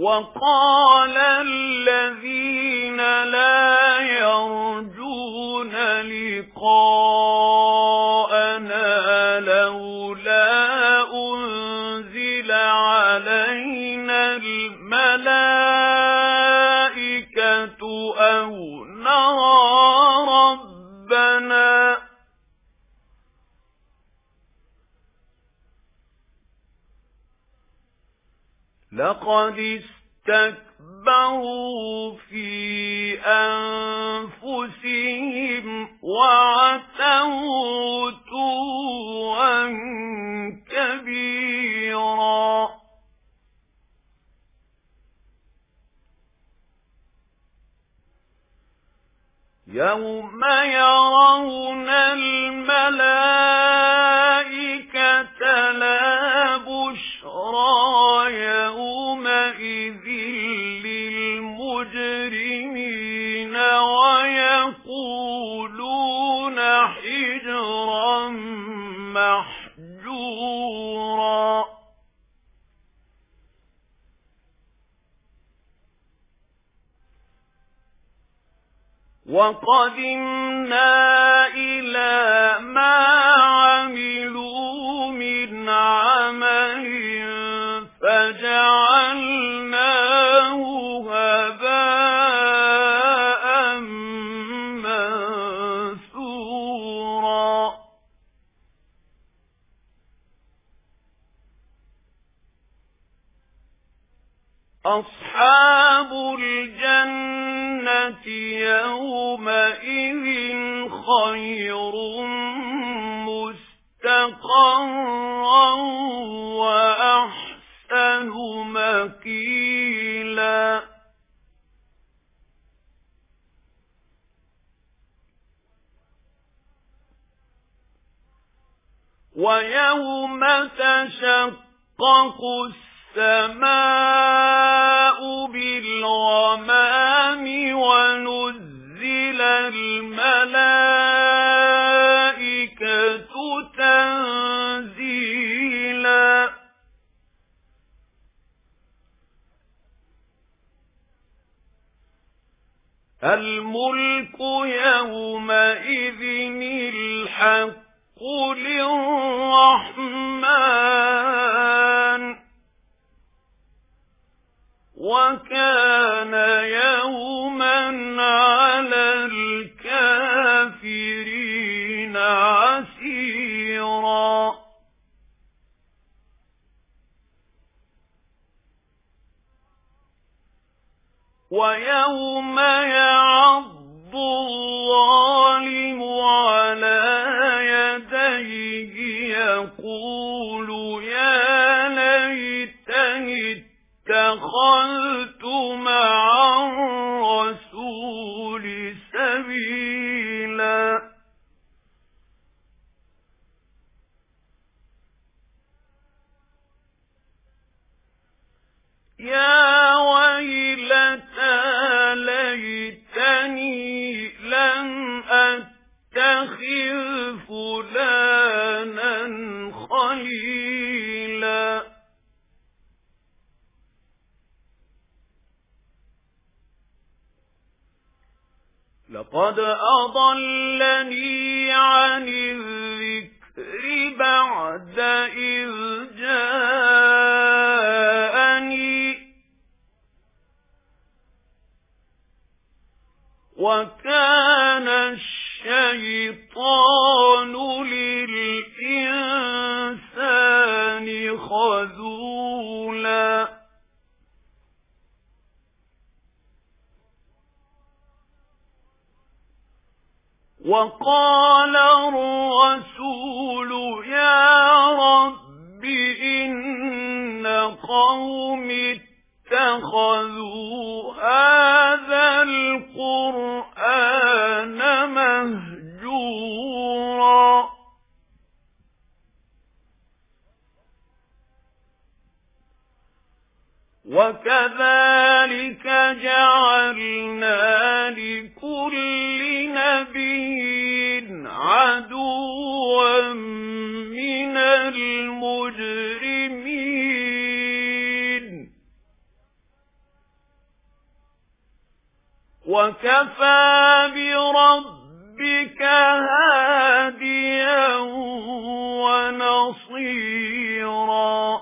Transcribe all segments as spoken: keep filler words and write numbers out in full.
وقال الذين لا يرجون لقاءنا لولا أنزل علينا الملائكة أو نرى ربنا لقد استكبروا في أنفسهم وعتوا عتوا كبيرا يوم يرون الملائكة لا بشرى يومئذ للمجرمين ويقولون حجرا محجورا وقدمنا إلى ما عملوا من عمل فجعلناه هباء منثورا أصحاب الجنة يومئذ خير مستقرا وأحسن مقيلا ويوم تشقق السماء بالغمام ونزل الملائكة تنزيلا الملك يومئذ الحق للرحمن وكان يوما على الكافرين عسيرا ويوم يعض الظالم على يديه يقول يا ليتني اتخذت مع الرسول سبيلا يا ويلتى ليتني لم أتخذ فلانا خليلا لقد أضلني عن الذكر بعد إذ جاءني وكان الشيطان للإنسان خذولا وقال الرسول يا رب إن قومي اتخذوا هذا القرآن مهجورا وكذلك جعلنا لكل نبي عدوا من المجرمين وَكَفَى بِرَبِّكَ هَادِيًا وَنَصِيرًا.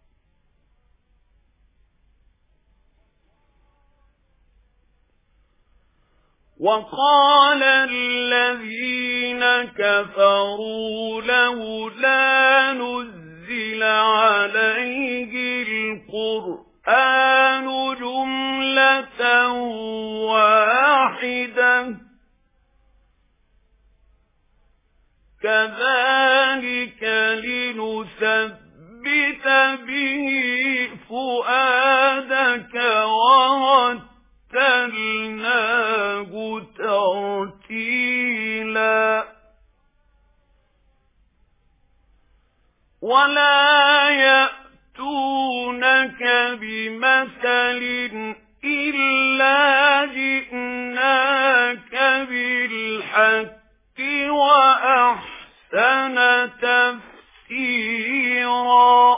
وَقَالَ الَّذِينَ كَفَرُوا لَوْلَا نُزِّلَ عَلَيْهِ الْقُرْآنُ جُمْلَةً وَاحِدَةً كَذَلِكَ لِنُثَبِّتَ بِهِ فُؤَادَكَ وَرَتَّلْنَاهُ تَرْتِيلًا. وَلَا يَأْتُونَكَ بِمَثَلٍ إِلَّا جِئْنَاكَ بِالْحَقِّ وَأَحْسَنَ تَفْسِيرًا.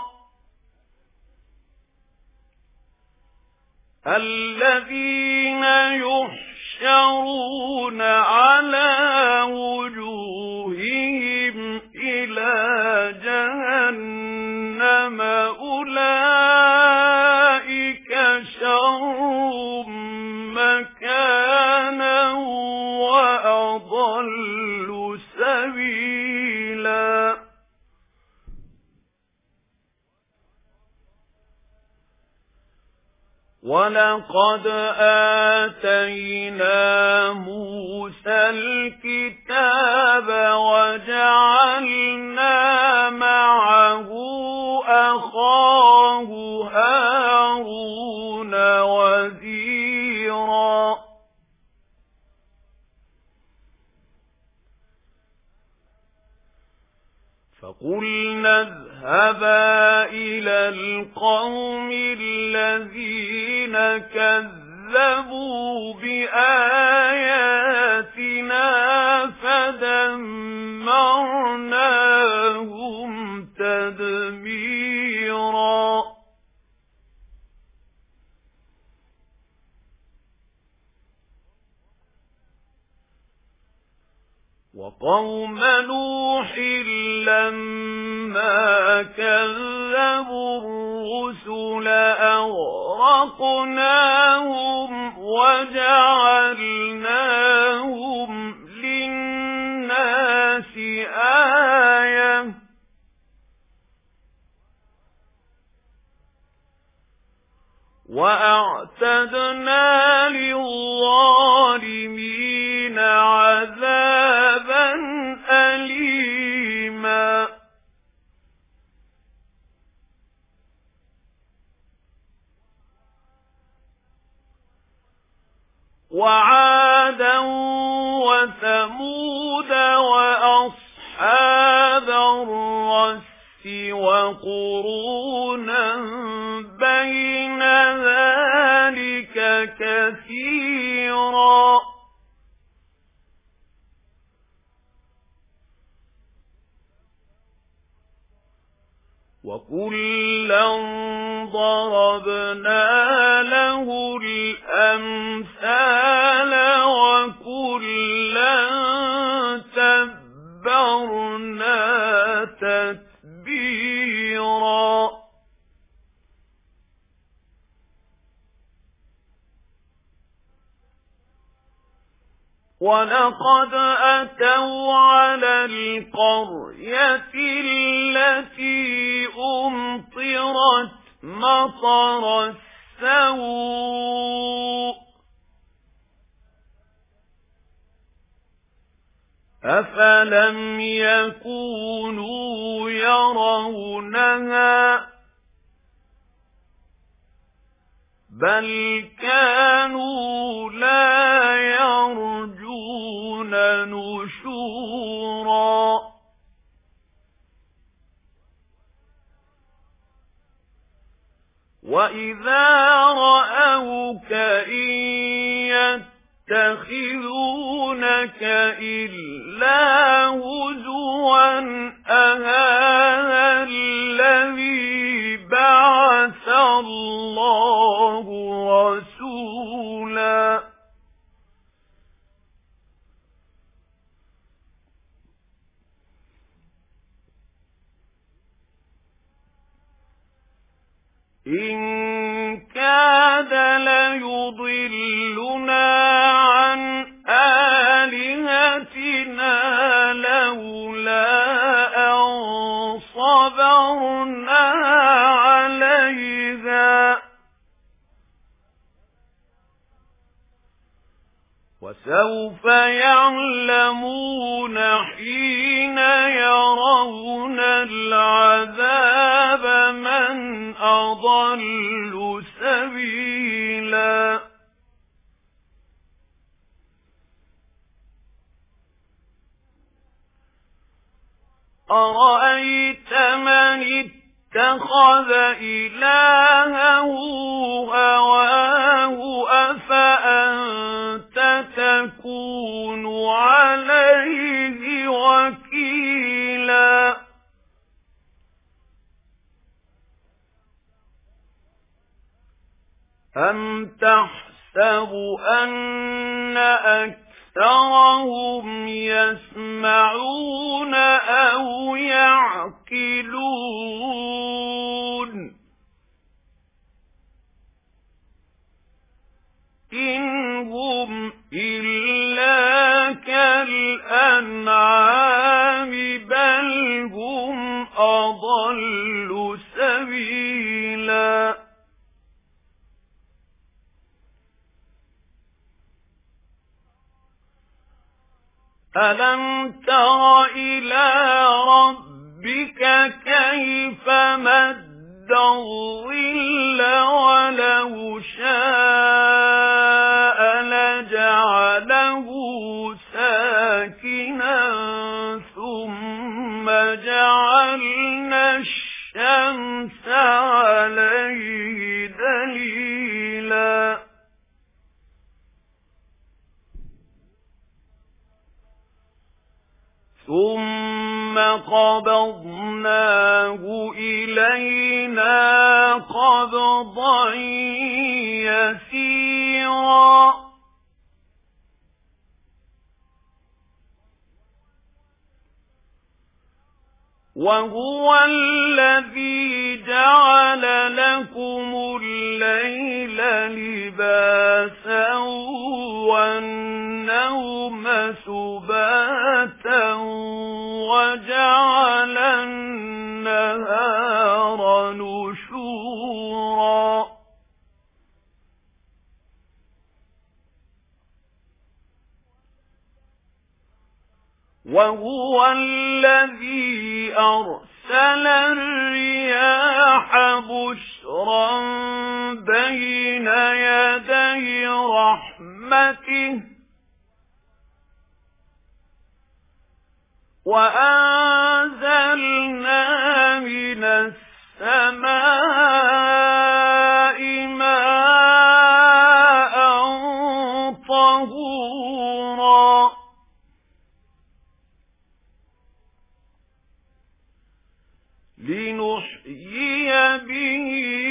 الَّذِينَ يُحْشَرُونَ عَلَى وُجُوهِهِمْ إِلَى جَهَنَّمَ أُولَئِكَ شَرٌّ مَكَانًا وَأَضَلُّ سَبِيلًا. وَلَقَدْ آتَيْنَا مُوسَى الْكِتَابَ وَجَعَلْنَا مَعَهُ أَخَاهُ هَارُونَ وَزِيرًا. فَقُلْنَا اذْهَبَا إِلَى الْقَوْمِ الَّذِينَ كَذَّبُوا بِآيَاتِنَا فَدَمَّرْنَاهُمْ تَدْمِيرًا. وَقَوْمَ نُوحٍ لَمَّا كَذَّبُوا الرُّسُلَ أَغْرَقْنَاهُمْ وَجَعَلْنَاهُمْ لِلنَّاسِ آيَةً. وَأَعْتَدْنَا لِلظَّالِمِينَ عَذَابًا أَلِيمًا. وَعَادًا وَثَمُودَ وَأَصْحَابَ الرَّسِّ وَقُرُونًا بَيْنَ ذَلِكَ كَثِيرًا. وَكُلًّا ضَرَبْنَا لَهُ الْأَمْثَالَ وَكُلًّا تَبَّرْنَا تَتْبِيرًا. وَلَقَدْ أَتَوْا عَلَى الْقَرْيَةِ الَّتِي أُمْطِرَتْ مَطَرَ السَّوْءِ أَفَلَمْ يَكُونُوا يَرَوْنَهَا بَلْ كَانُوا لَا يَرْجُونَ نُشُورًا. وَإِذَا رَأَوْكَ إِن يَتَّخِذُونَكَ إِلَّا هُزُوًا أَهَذَا الَّذِي بَعَثَ اللَّهُ رَسُولًا. إن كاد ليضلنا عن آلهتنا لولا أن صبرنا عليها وسوف يعلمون حين يرون العذاب من أضل سبيلا أرأيت من اتخذ إلهه هواه أفأنت تكون عليه وكيلا أم تحسب أن أكثرهم يسمعون أو يعقلون إن هم إلا كالأنعام بل هم أضل سبيلا ألم تر إلى ربك كيف مد الظل ولو شاء لجعله ساكنا ثم جعلنا الشمس عليه دليلا ثم قبضناه إلينا قبضا يسيرا وهو الذي جعل لكم الليل لباسا والنوم سباتا وجعل النهار نشورا وهو الذي أرسل الرياح بشرا بين يدي رحمته وأنزلنا من السماء ماء طهورا لنحيي به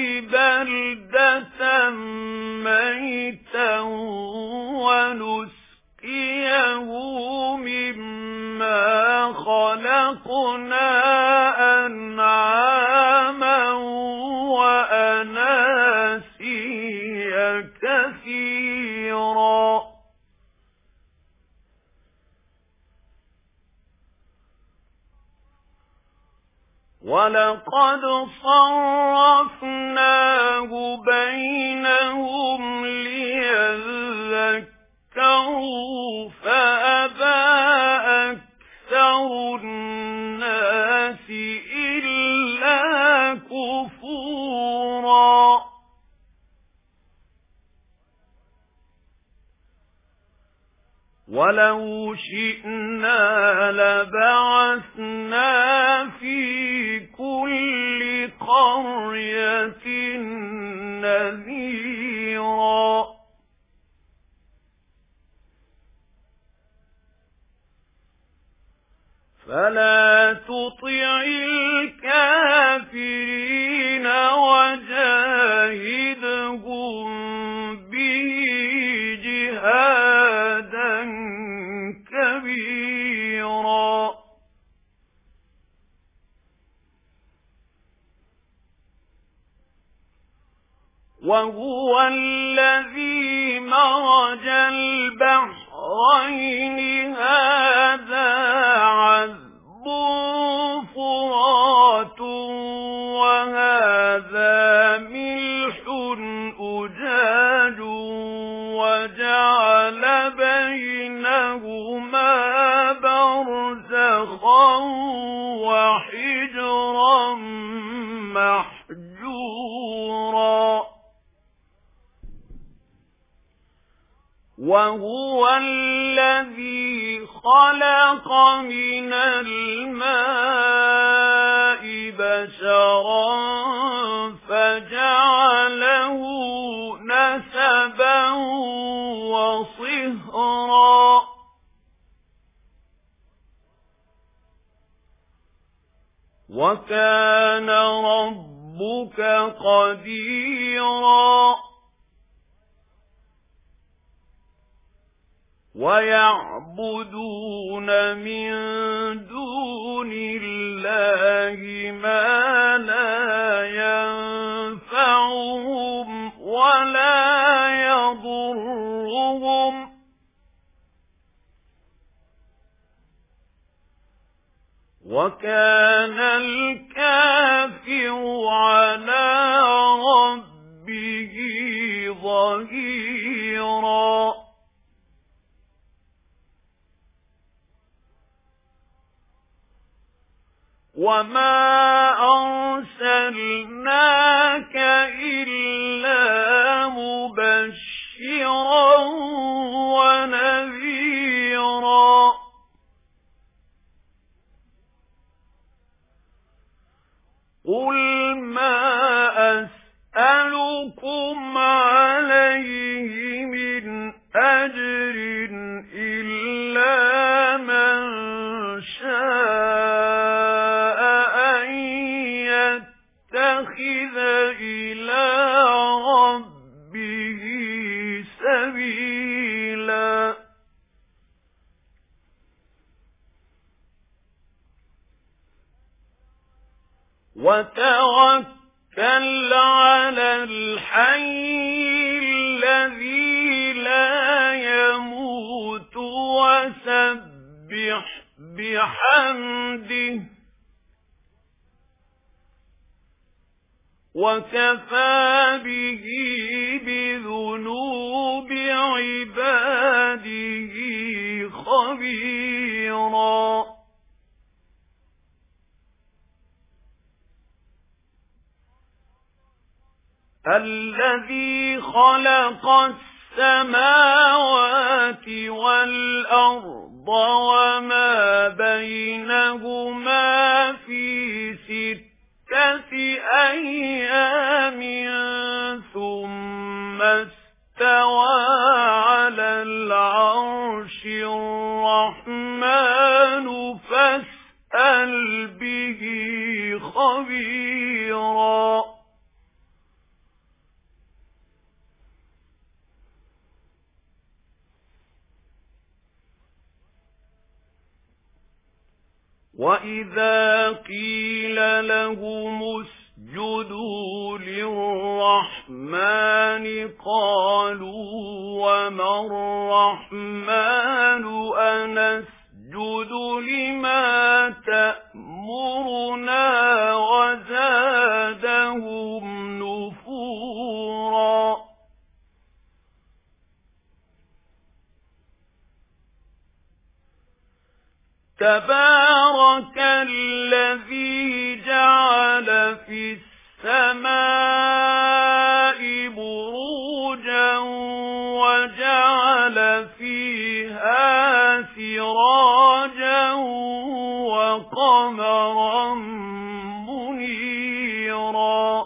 بلدة ميتا ونسقيه مما خلقنا أنعاما وأناسيا كثيرا وَلَقَدْ صَرَّفْنَاهُ بَيْنَهُمْ لِيَذَّكَّرُوا فَأَبَى أَكْثَرُ النَّاسِ إِلَّا كُفُورًا وَلَوْ شِئْنَا لَبَعَثْنَا فِي كُلِّ قَرْيَةٍ نَذِيرًا فَلَا تُطِعِ الْكَافِرِينَ وَجَاهِدْهُم بِهِ جِهَادًا كبيرا وهو الذي مرج البحرين هذا عذب فرات وهذا ملح أجاج وجعل بينهما برزخا وحجرا محجورا وهو الذي خلق من الماء بشرا فجعله نسبا وصهرا وكان ربك قديرا ويعبدون من دون الله ما لا ينفعهم ولا يضرهم وكان الكافر على ربه ظهيرا وما أرسلناك إلا مبشرا ونذيرا قل ما أسألكم عليه من أجر إلا من شاء أن يتخذ إلى ربه سبيلا وتوكل على الحي الذي لا يموت وسبح بحمده وكفى به بذنوب عباده خبيرا الذي خلق السماوات والأرض وما بينهما في ستة أيام ثم استوى على العرش الرحمن فاسأل به خبيرا وَإِذَا قِيلَ لَهُمُ اسْجُدُوا لِلرَّحْمَنِ قَالُوا وَمَا الرَّحْمَنُ أَنَسْجُدُ لِمَا تَأْمُرُنَا وَزَادَهُمْ نُفُورًا تبارك الذي جعل في السماء بروجا وجعل فيها سراجا وقمرا منيرا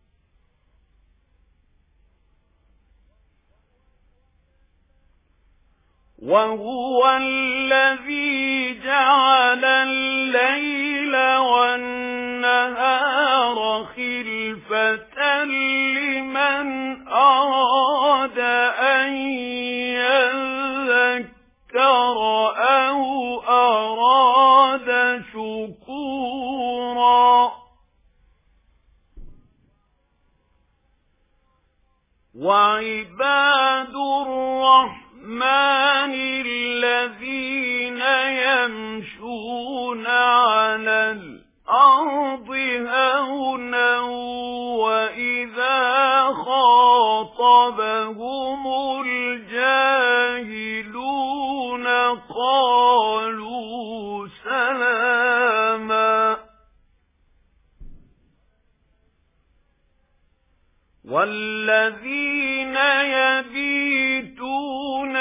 وهو الذي جعل الليل والنهار خلفة لمن أراد أن يذكر أو أراد شكورا وعباد الرحمن الذين يمشون على الأرض هونا وإذا خاطبهم الجاهلون قالوا سلاما والذين يبيتون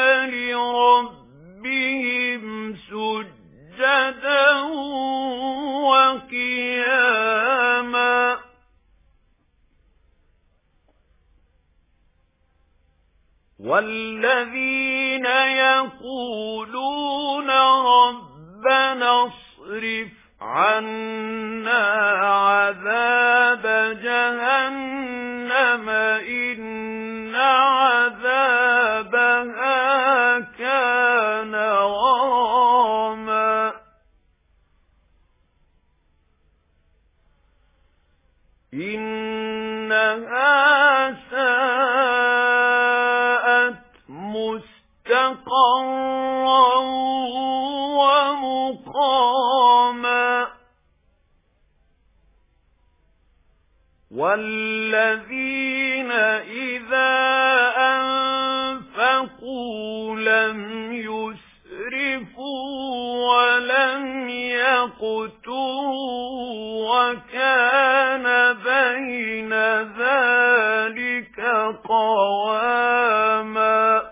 لربهم سجدا وقياما والذين يقولون ربنا اصرف عنا عذاب جهنم إن عذابها كان غراما إنها ساءت مستقرا ومقاما والذين إذا أنفقوا لم يسرفوا ولم يقتروا وكان بين ذلك قواما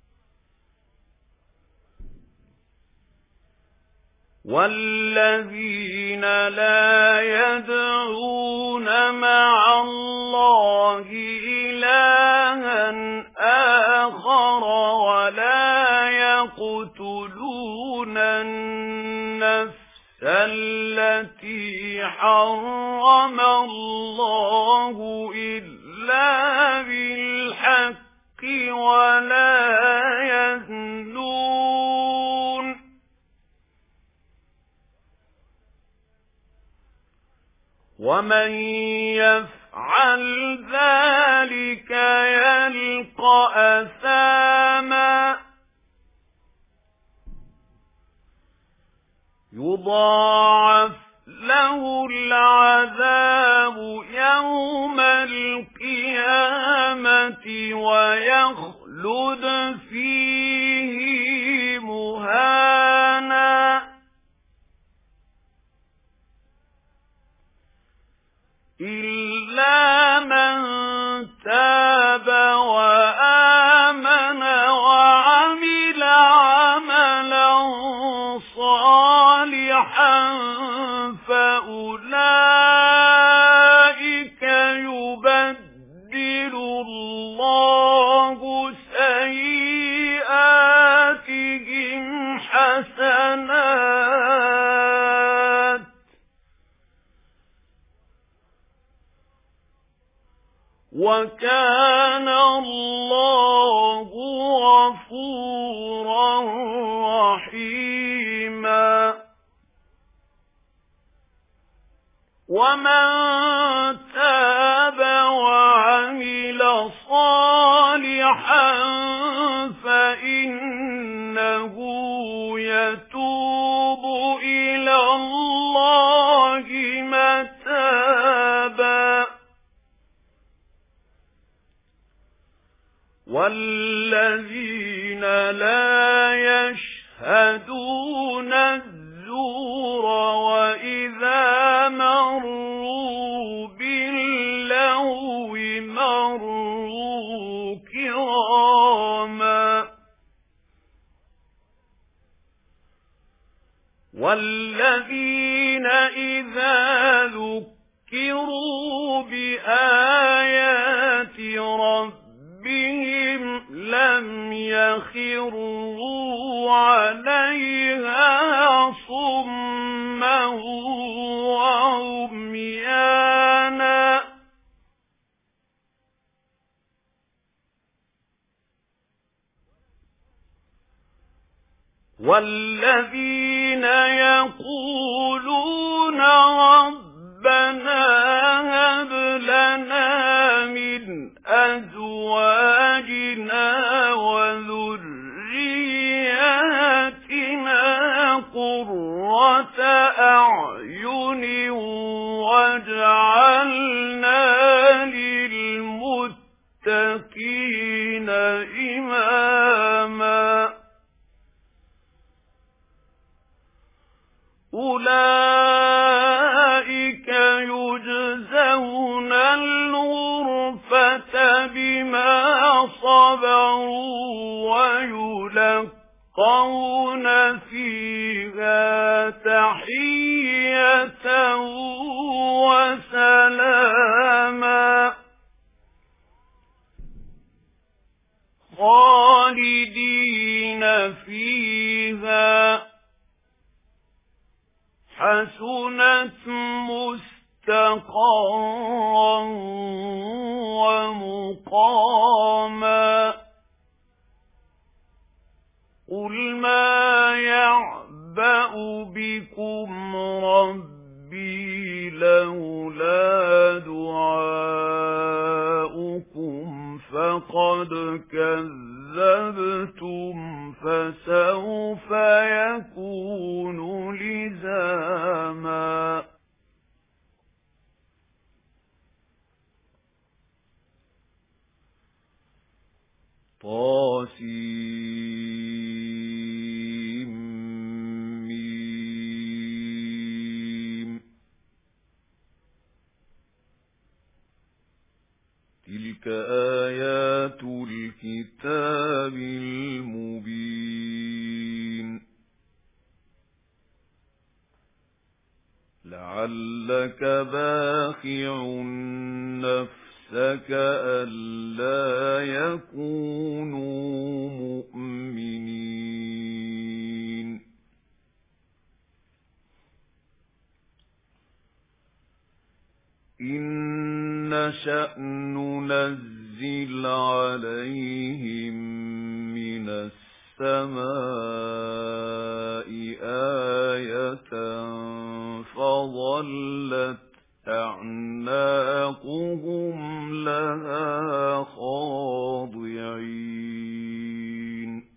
والذين لا يدعون مع الله إلها آخر ولا يقتلون النفس التي حرم الله إلا بالحق ولا يزنون ومن يفعل ذلك يلقى أثاما يضاعف له العذاب يوم القيامة ويخلد فيه مهانا إلا من تاب وآمن وعمل عملا صالحا فأولئك يبدل الله سيئاتهم حسنات وكان الله غفورا رحيما ومن تاب وعمل صالحا فإنه يتوب إلى الله متابا والذين لا يشهدون الزور وإذا مروا باللغو مروا كراما والذين إذا ذكروا بآيات ربهم بهم لم يخروا عليها صما وعميانا والذين يقولون ربنا هب لنا من أزواجنا صَبَرُوا وَيُلَقَّوْنَ فِيهَا تَحِيَّةً وَسَلَامًا خَالِدِينَ فِيهَا حَسُنَتْ مُسْتَقَرًّا وَمُقَامًا قُلْ مَا يَعْبَأُ بِكُمْ رَبِّي لَوْلَا دُعَاؤُكُمْ فَقَدْ كَذَّبْتُمْ فَسَوْفَ يَكُونُ لِزَامًا طاسيم تلك آيات الكتاب المبين لعلك باخع نفسك ألا يكونوا مؤمنين إن نشأ ننزل عليهم من السماء آية فظلت أعناقهم لها خاضعين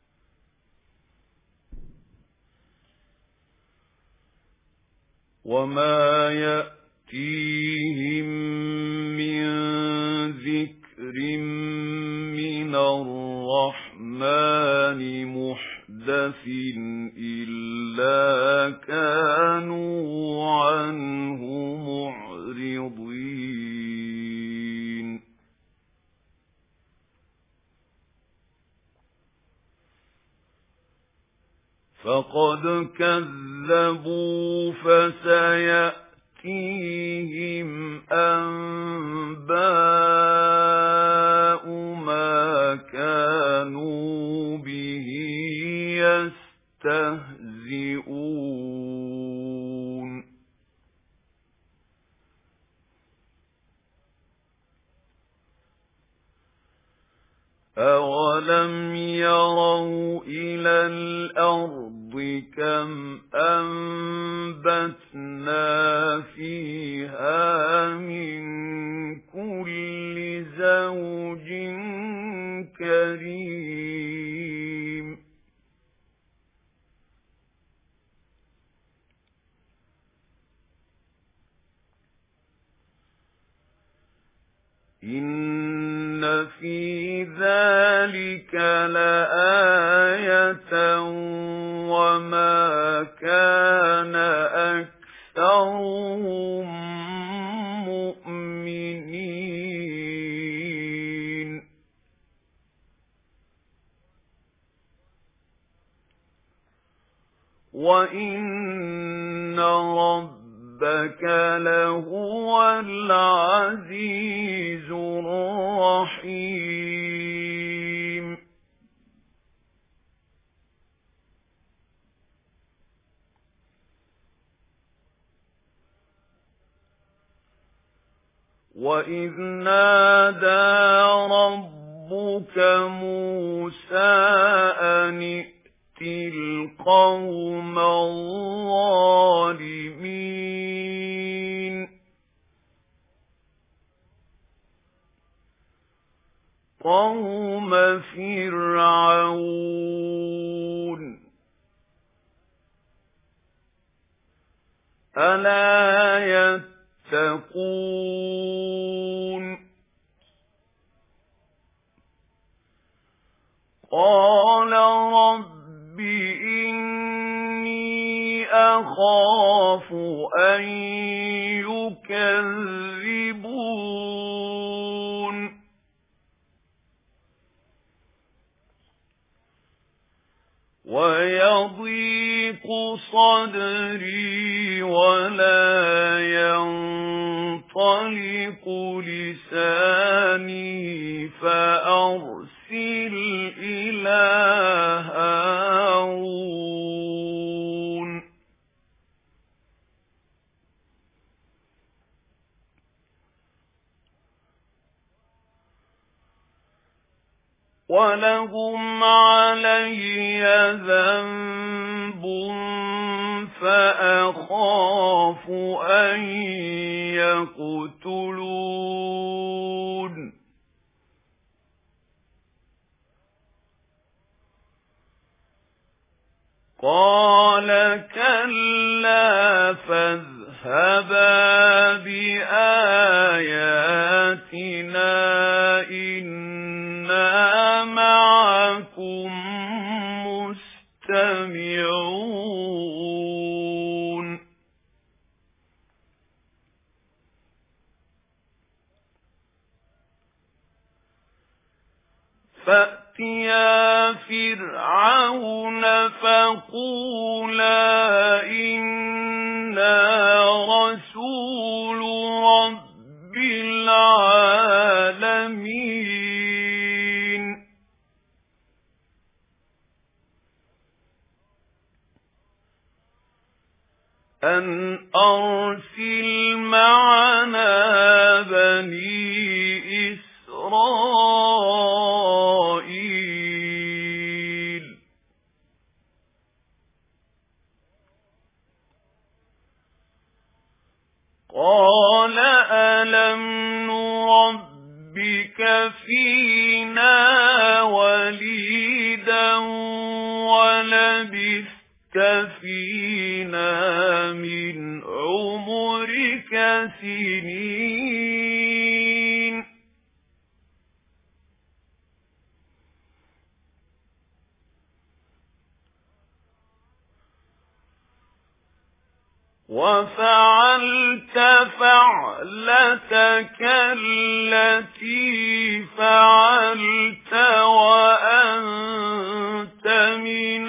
وما يأتيهم من ذكر من الرحمن محدث إلا كانوا عنه معرضين فقد كذبوا فسيأتيهم أنباء ما كانوا به يستهزئون أَوَلَمْ يَرَوْا إِلَى الْأَرْضِ كَمْ أَنبَتْنَا فِيهَا مِنْ كُلِّ زَوْجٍ كَرِيمٍ إِنَّ فِي ذَلِكَ لَآيَةً وَمَا كَانَ أَكْثَرُهُم مُؤْمِنِينَ وَإِنَّ رَبَّكَ لَهُوَ الْعَزِيزُ الرَّحِيمُ وَإِذْ نَادَى رَبُّكَ مُوسَىٰ أَنِ ائْتِ الْقَوْمَ الظَّالِمِينَ قَوْمَ فِرْعَوْنَ أَلَا يَتَّقُونَ قَالَ رَبِّ إِنِّي أَخَافُ أَن يُكَذِّبُونِ يضيق صدري ولا ينطلق لساني فأرسل إلى هارون ولهم علي ذنب فأخاف أن يقتلون قال كلا فاذهبا بآياتنا إنا معكم مستمعون فأتيا فرعون فقولا إنا رسول رب العالمين أن أرسل معنا بني إسرائيل قال ألم نربك فينا وليدا ولبثت فينا من عمرك سنين وفعلت فعلتك التي فعلت وأنت من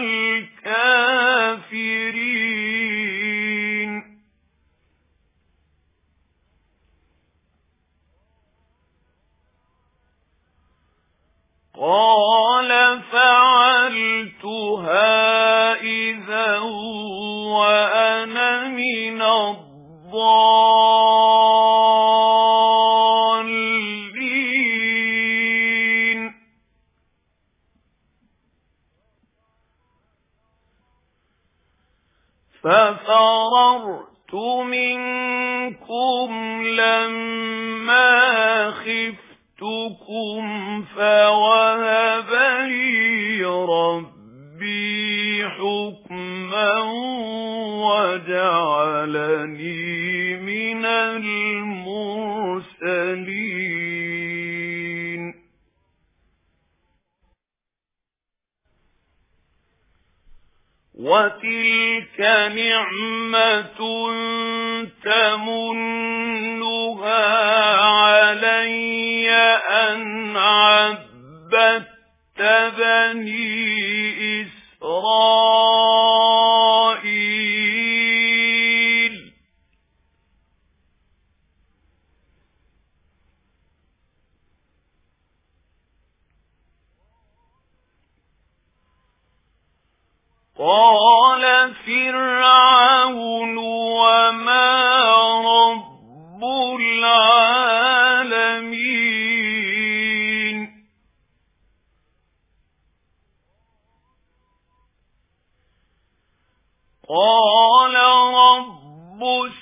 الكافرين قال فعلتها إذا وأنا من الضالين ففررت منكم لما خفتكم فوهب لي ربي حكما وجعلني من المرسلين وتلك نعمة تمنها علي أن عبدت بني إسرائيل قال فرعون وما رب العالمين قال رب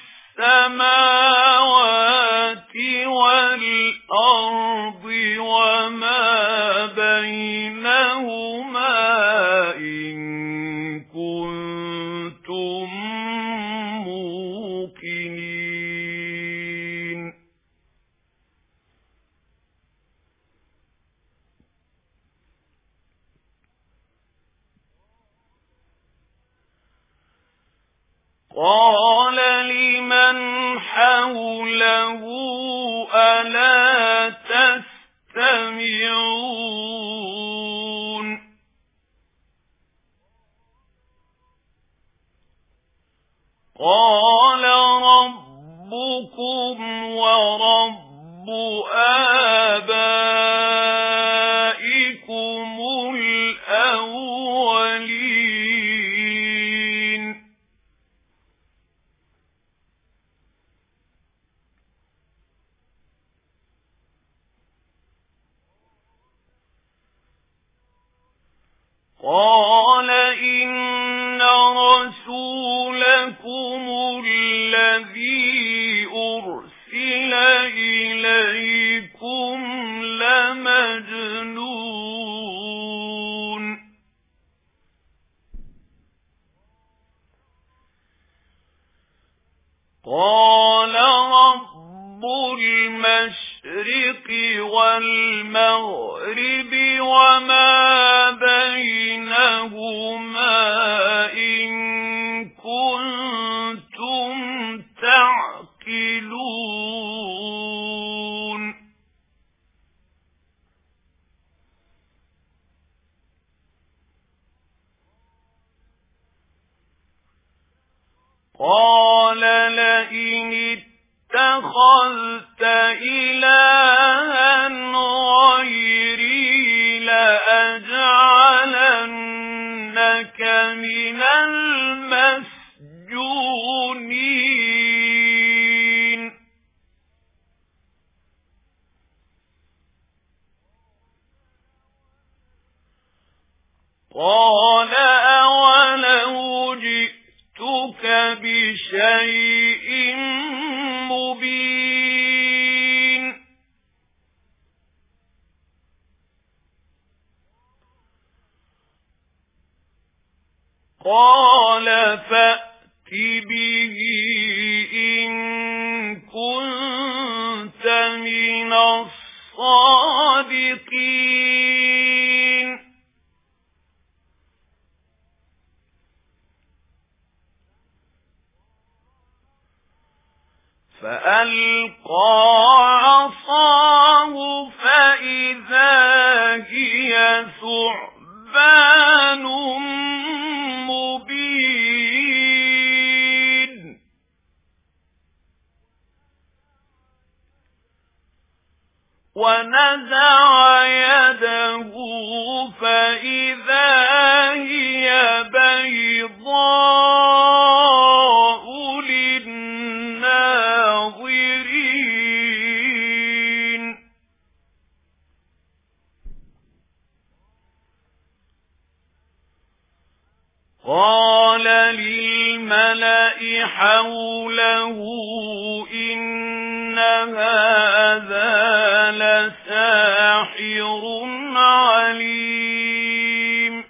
السماوات والأرض وما بينهما إن كنتم موقنين قال لمن حوله ألا تستمعون. قال ربكم ورب آبائكم الأولين قال إن رسولكم الذي أرسل إليكم لمجنون قال رب المشرق والمغرب وما بينهما إن كنتم تعقلون قال لئن اتخذت إلها غيري لأجعلنك من المسجونين قال أولو جئتك بشيء مبين قال فأت به إن كنت من الصادقين فألقى عصاه فإذا هي ثعبان مبين ونزع يده فإذا هي بيضاء للناظرين قال للملأ حوله إن هذا لساحر عليم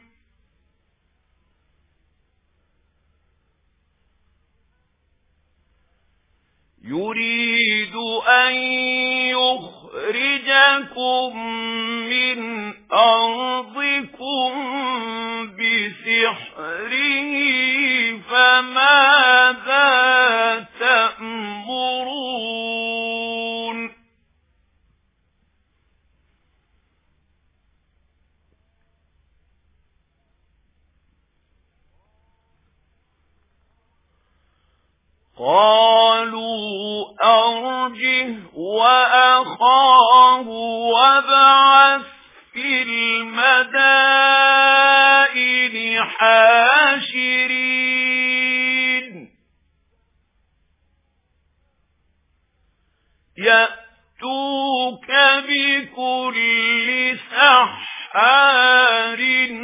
يريد أن يخرجكم من أرضكم بسحره فماذا تأمرون قالوا أرجه وأخاه وابعث في المدائن حاشرين يأتوك بكل سحار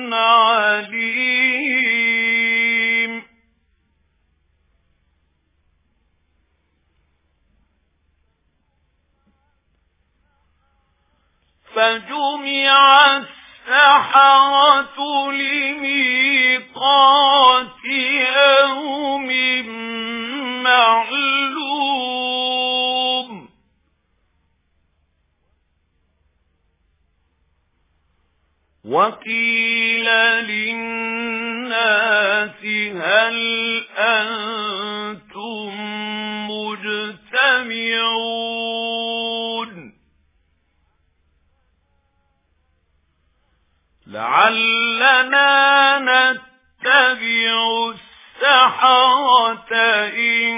عليم فجمع السحرة لميقات يوم معلوم وقيل للناس هل أنتم مجتمعون لعلنا نتبع السحرة إن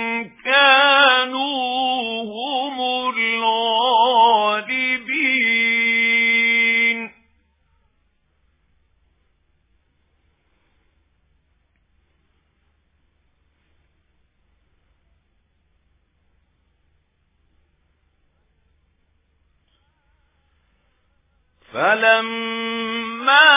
كانوا هم الغالبين فلما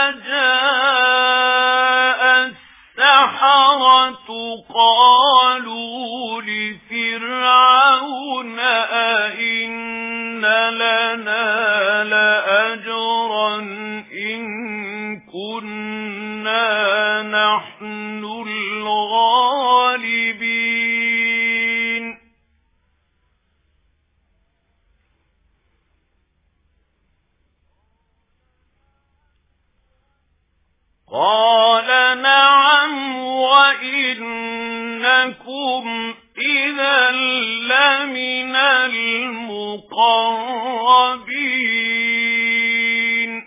جاء السحرة قالوا لفرعون أئن لنا لأجرا إن كنا نحن الغالبين قال نعم وإنكم إذا لمن المقربين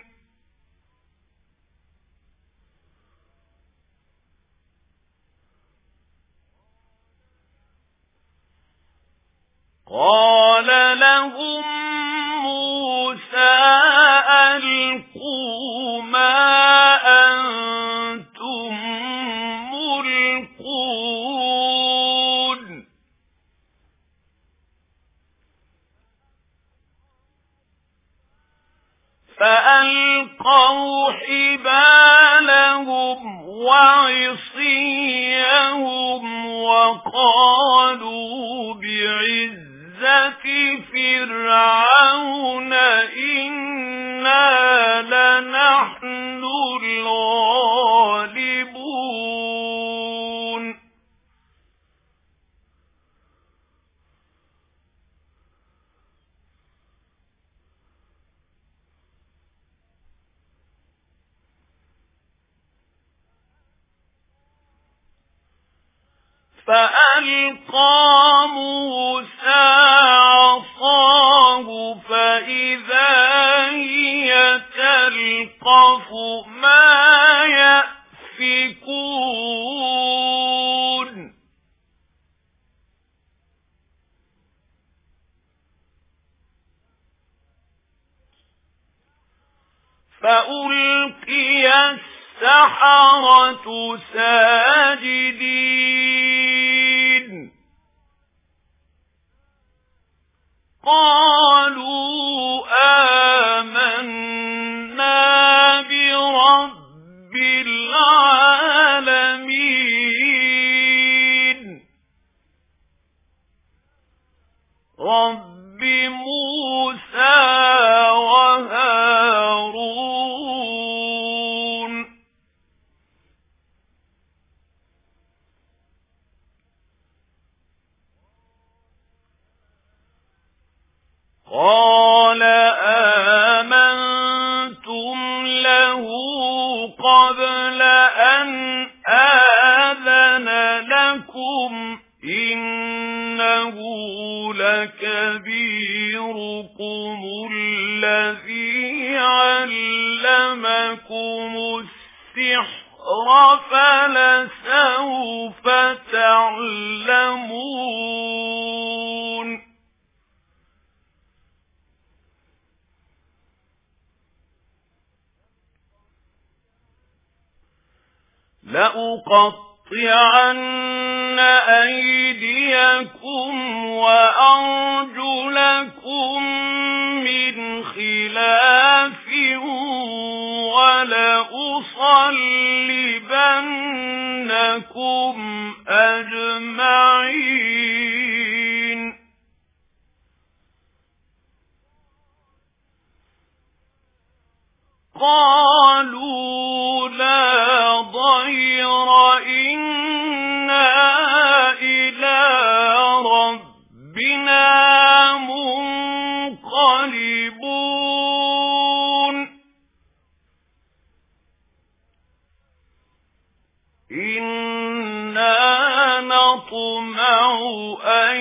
قال لهم موسى ألقوا ما أنتم ملقون فألقوا حبالهم وعصيهم وقالوا بعزة فرعون إنا لنحن الغالبون فألقى موسى عصاه فإذا هي تلقف ما يأفكون فألقي السحرة ساجدين قالوا آمنا برب العالمين رب موسى وهارون قال آمنتم له قبل أن آذن لكم إنه لكبيركم الذي علمكم السحر فلسوف تعلمون لأقطعن أيديكم وأرجلكم من خلاف ولأصلبنكم أجمعين قالوا لا ضير إنا إلى ربنا منقلبون إنا نطمع أن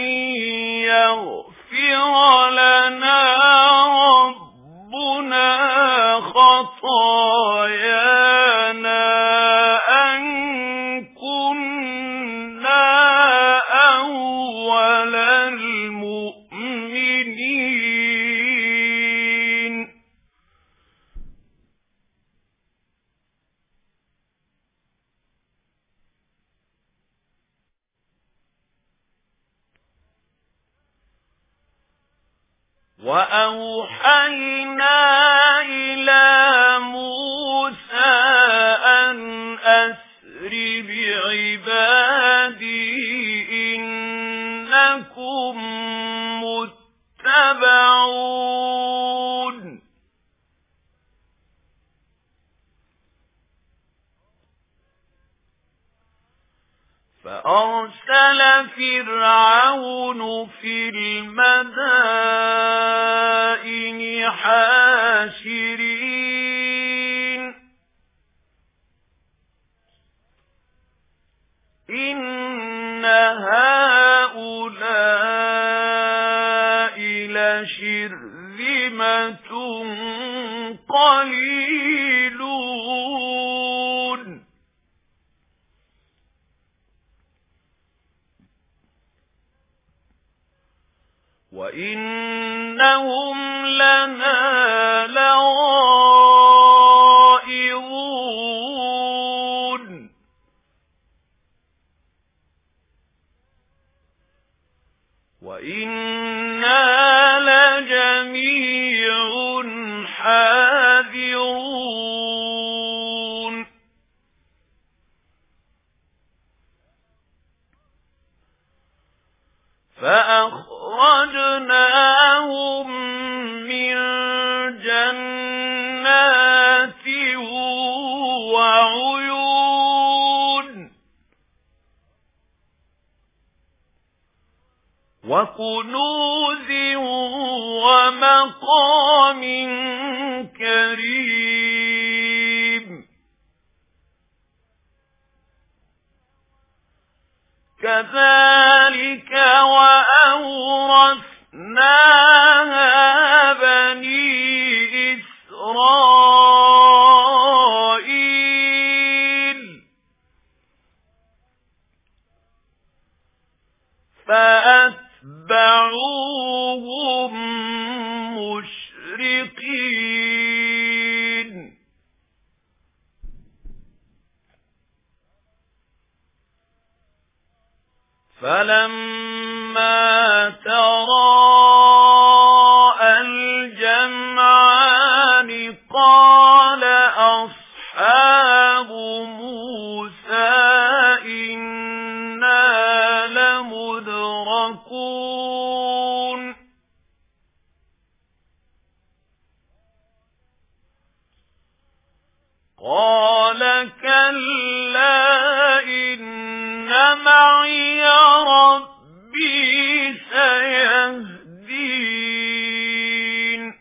يغفر لنا ربنا خطايانا أن كنا وأوحينا إلى موسى أن أسر بعبادي إنكم متبعون فأرسل فرعون في المدائن حاشرين إن هؤلاء لشرذمة قليلون وإنهم لنا لغائظون وإنا لجميع حاذرون فأخرجناهم من جنات وعيون وكنوز ومقام كريم كذلك وأورثناها بني إسرائيل فأتبعوهم مشرقين فلما تراءى الجمعان قال أصحاب موسى إنا لمدركون قال كلا إن معي ربي سيهدين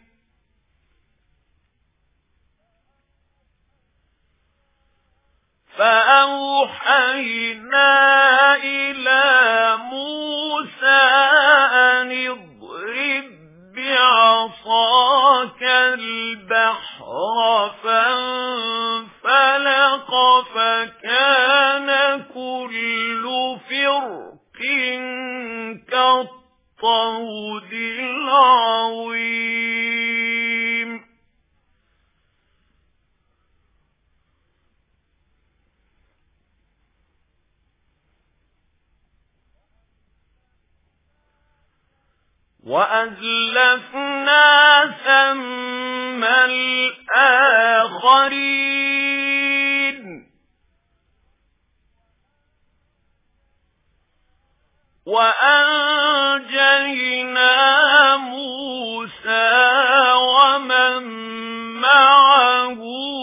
فأوحينا إلى موسى أن اضرب بعصاك البحر فانفلق فكان كل فرق كالطود العظيم وأزلفنا ثم الآخرين وأنجينا موسى ومن معه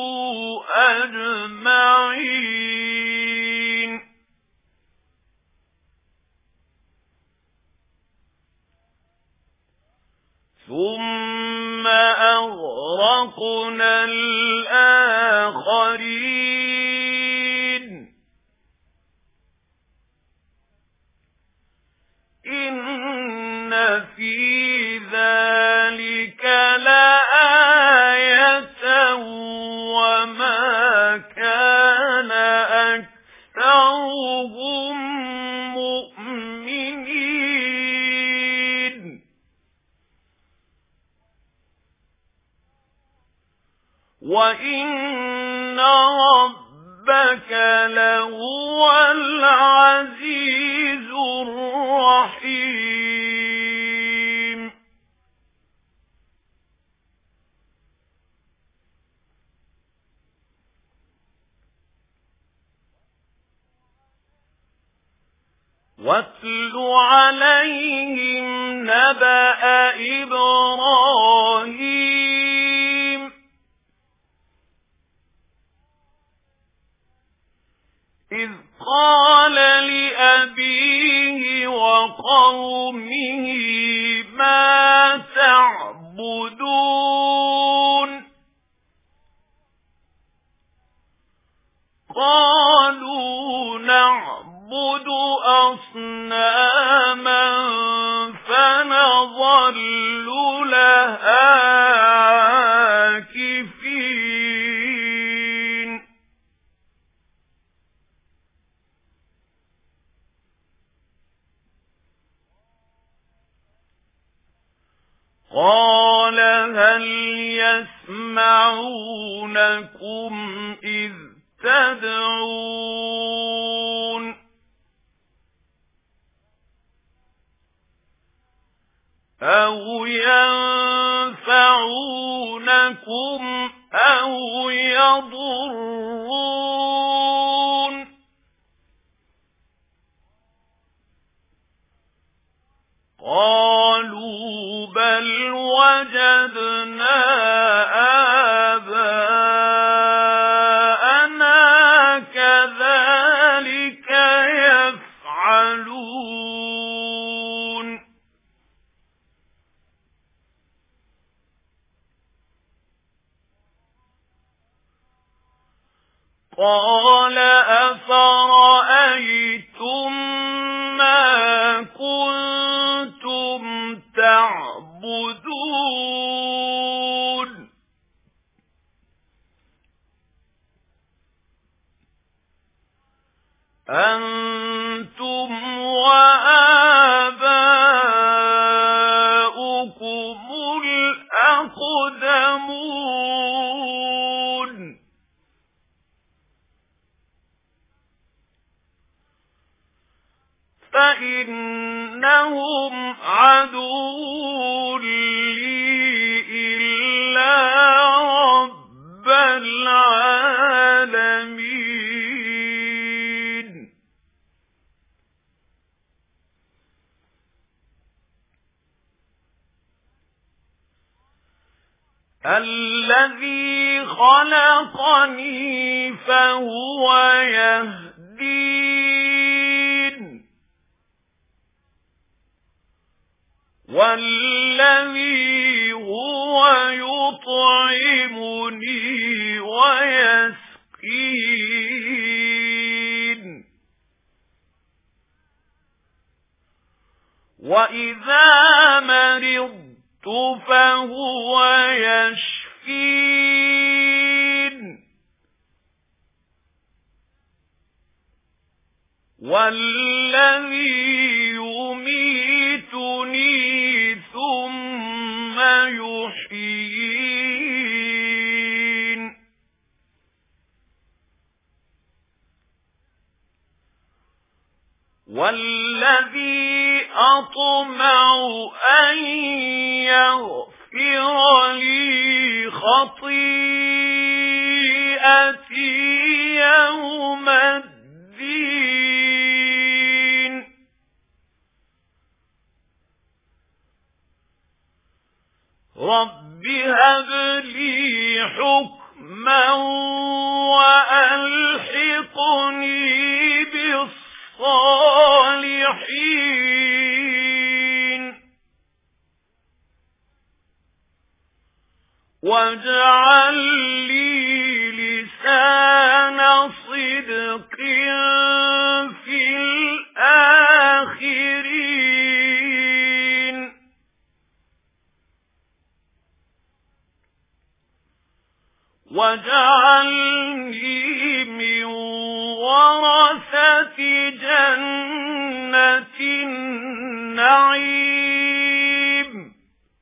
أجمعين ثم أغرقنا الآخرين إن في ذلك لآية وما كان أكثرهم مؤمنين وإن ربك لهو العزيز الرحيم واتل عليهم نبأ إبراهيم إذ قال لأبيه وقومه ما تعبدون قالوا نعبد أصناما فنظل لها عاكفين قال هل يسمعونكم إذ تدعون أو ينفعونكم أو يضرون قالوا بل وجدنا آباءنا كذلك يفعلون قال أفرأيتم ما كنتم تعبدون أنتم وآباؤكم الأقدمون فإنهم عدو لي إلا رب العالمين الذي خلقني فهو يهدين والذي هو يطعمني ويسقين وإذا مرضت فهو يشفين والذي يميتني ثم يحيين والذي أطمع أن يغفر لي خطيئتي يوم الدين رب هب لي حكما وألحقني بالصالحين واجعل لي لسان صدق في الآخرين واجعلني من ورثة جنة النعيم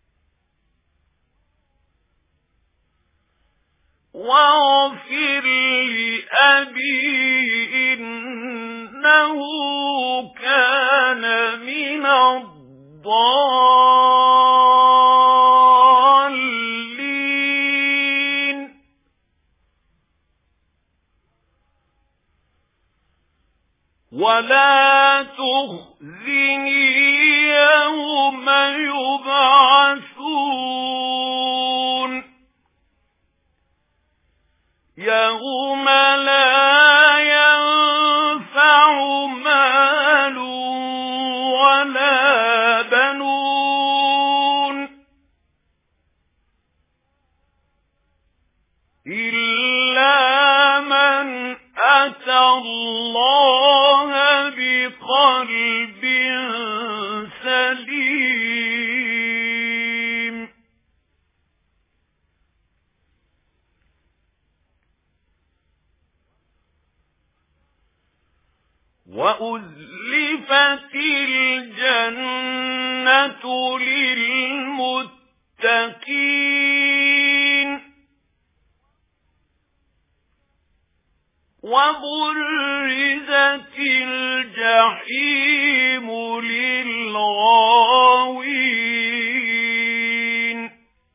واغفر لأبي إنه كان من الضالين ولا تخزني يوم يبعثون يوم لا ينفع مال ولا بنون إلا من أتى الله بقلب سليم وأزلفت الجنة للمتقين وبرزت الجحيم للغاوين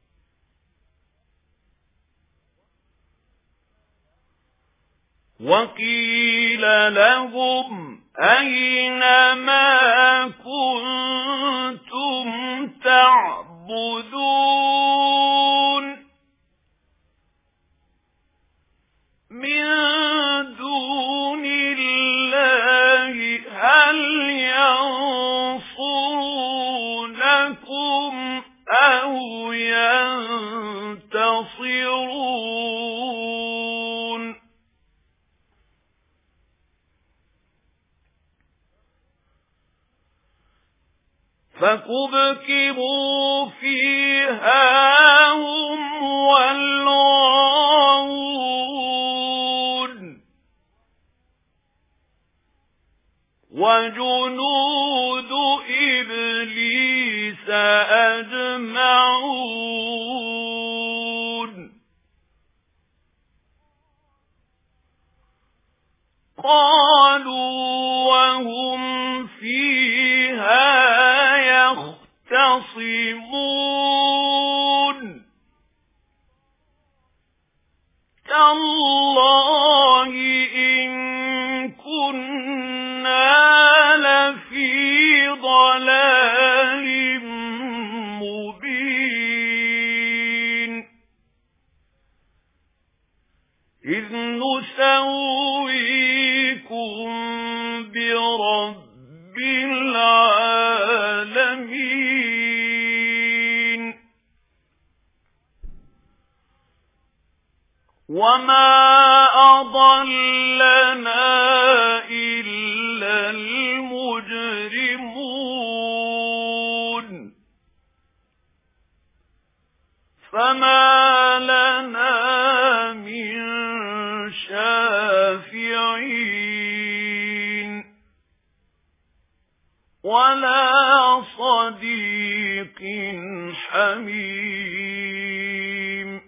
وقيل لهم أين ما كنتم تعبدون من دون الله هل ينصرونكم أو ينتصرون فكبكبوا فيها هم والغاوون وجنود إبليس أجمعون قالوا وهم فيها يختصمون تالله إن كنا لفي ضلال مبين إذ نسويكم برب العالمين وما أضلنا إلا المجرمون فما لنا من شافعين ولا صديق حميم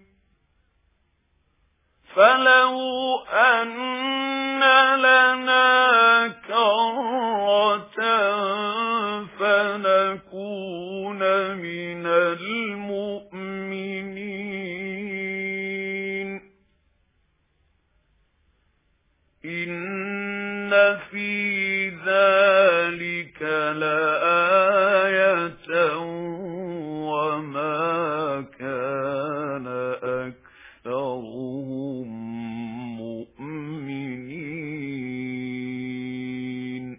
فلو أن لنا كرة فنكون من المؤمنين إن في ذلك لآية وما كان أكثرهم مؤمنين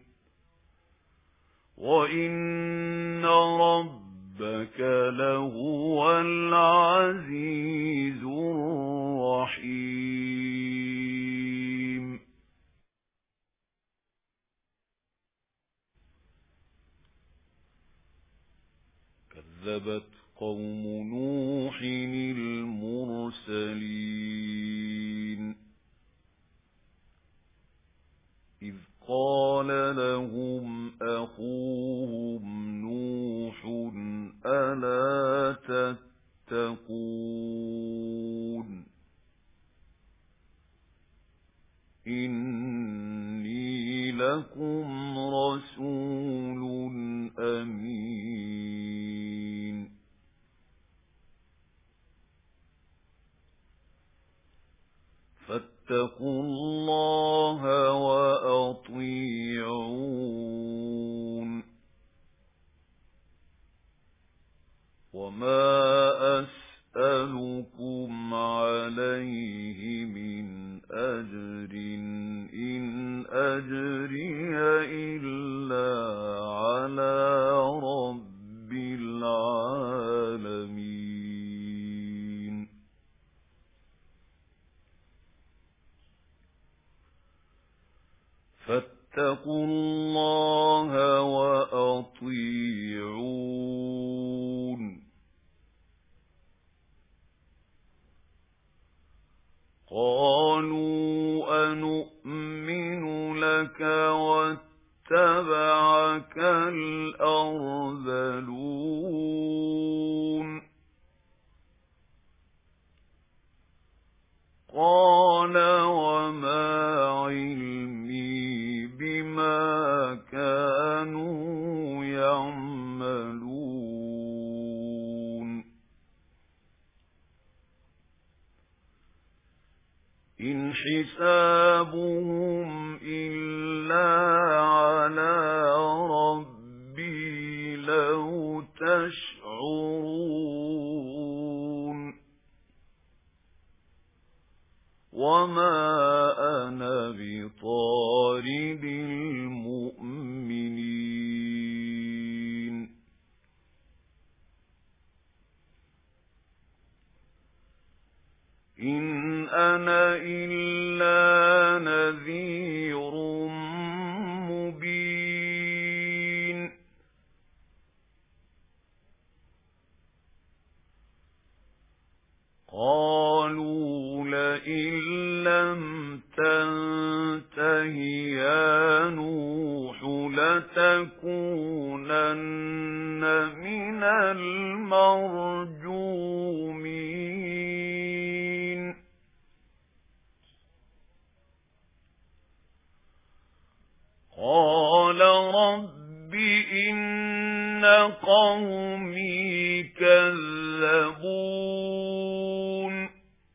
وإن ربك لهو العزيز الرحيم كذبت قوم نوح المرسلين إذ قال لهم أخوهم نوح ألا تتقون إني لكم رسول أمين فاتقوا الله وأطيعون وما أسألكم عليه من أجر إن أجري إلا على رب العالمين فاتقوا الله وأطيعون قالوا أنؤمن لك واتبعك الأرذلون قال وما علمي بما كانوا يعملون إن حسابهم إلا على ربي لو تشعرون وما أنا بطارد المؤمنين إن أنا إلا نذير مبين قالوا لئن لم تنته يا نوح لتكونن من المرجومين قال رب إن قومي كذبون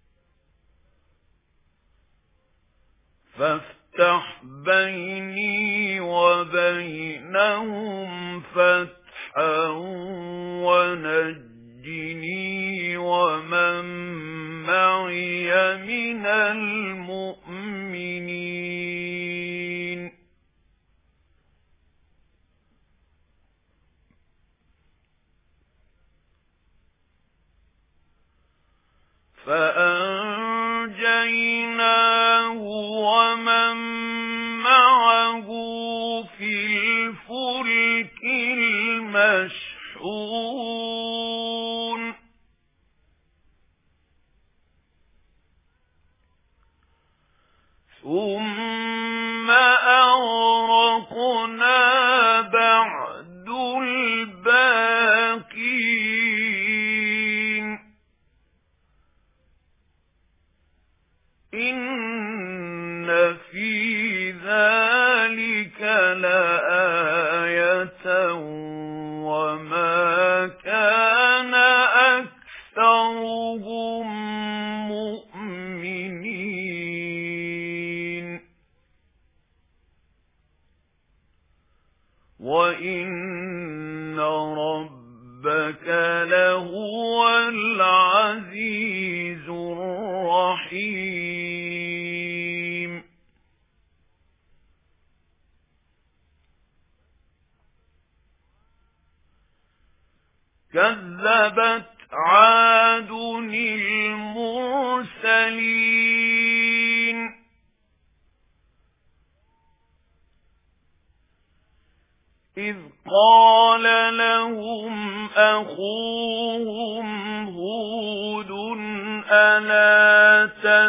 فافتح بيني وبينهم فتحا ونجني ومن معي من المؤمنين فأنجيناه ومن معه في الفلك المشحون ثم أغرقنا بعد الباقين إن في ذلك لآية وما كان أكثرهم مؤمنين وإن ربك لهو العزيز الرحيم كذبت عاد المرسلين إذ قال لهم أخوهم هود ألا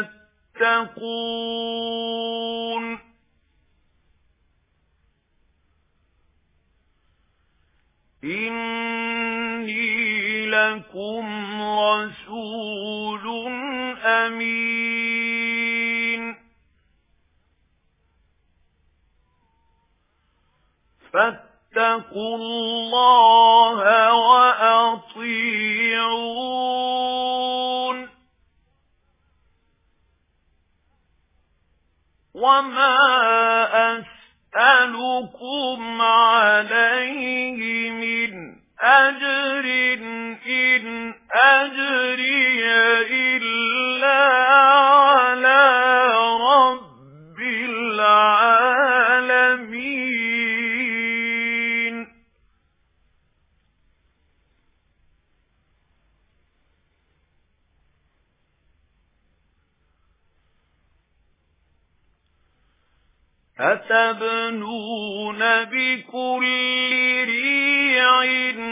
تتقون إني لكم رسول أمين فاتقوا الله وأطيعون وما أسألكم عليه من أجر إن أجري إلا على رب العالمين أتبنون بكل ريع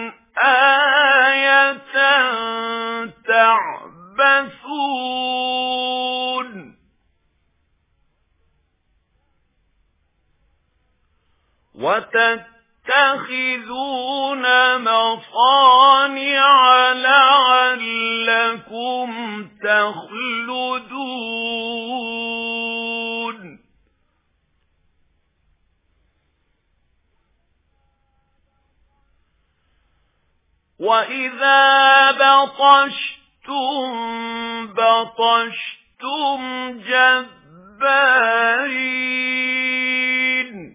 آية تعبثون وتتخذون مصانع لعلكم تخلدون وَإِذَا بَطَشْتُمْ بَطَشْتُمْ جَبَّارِينَ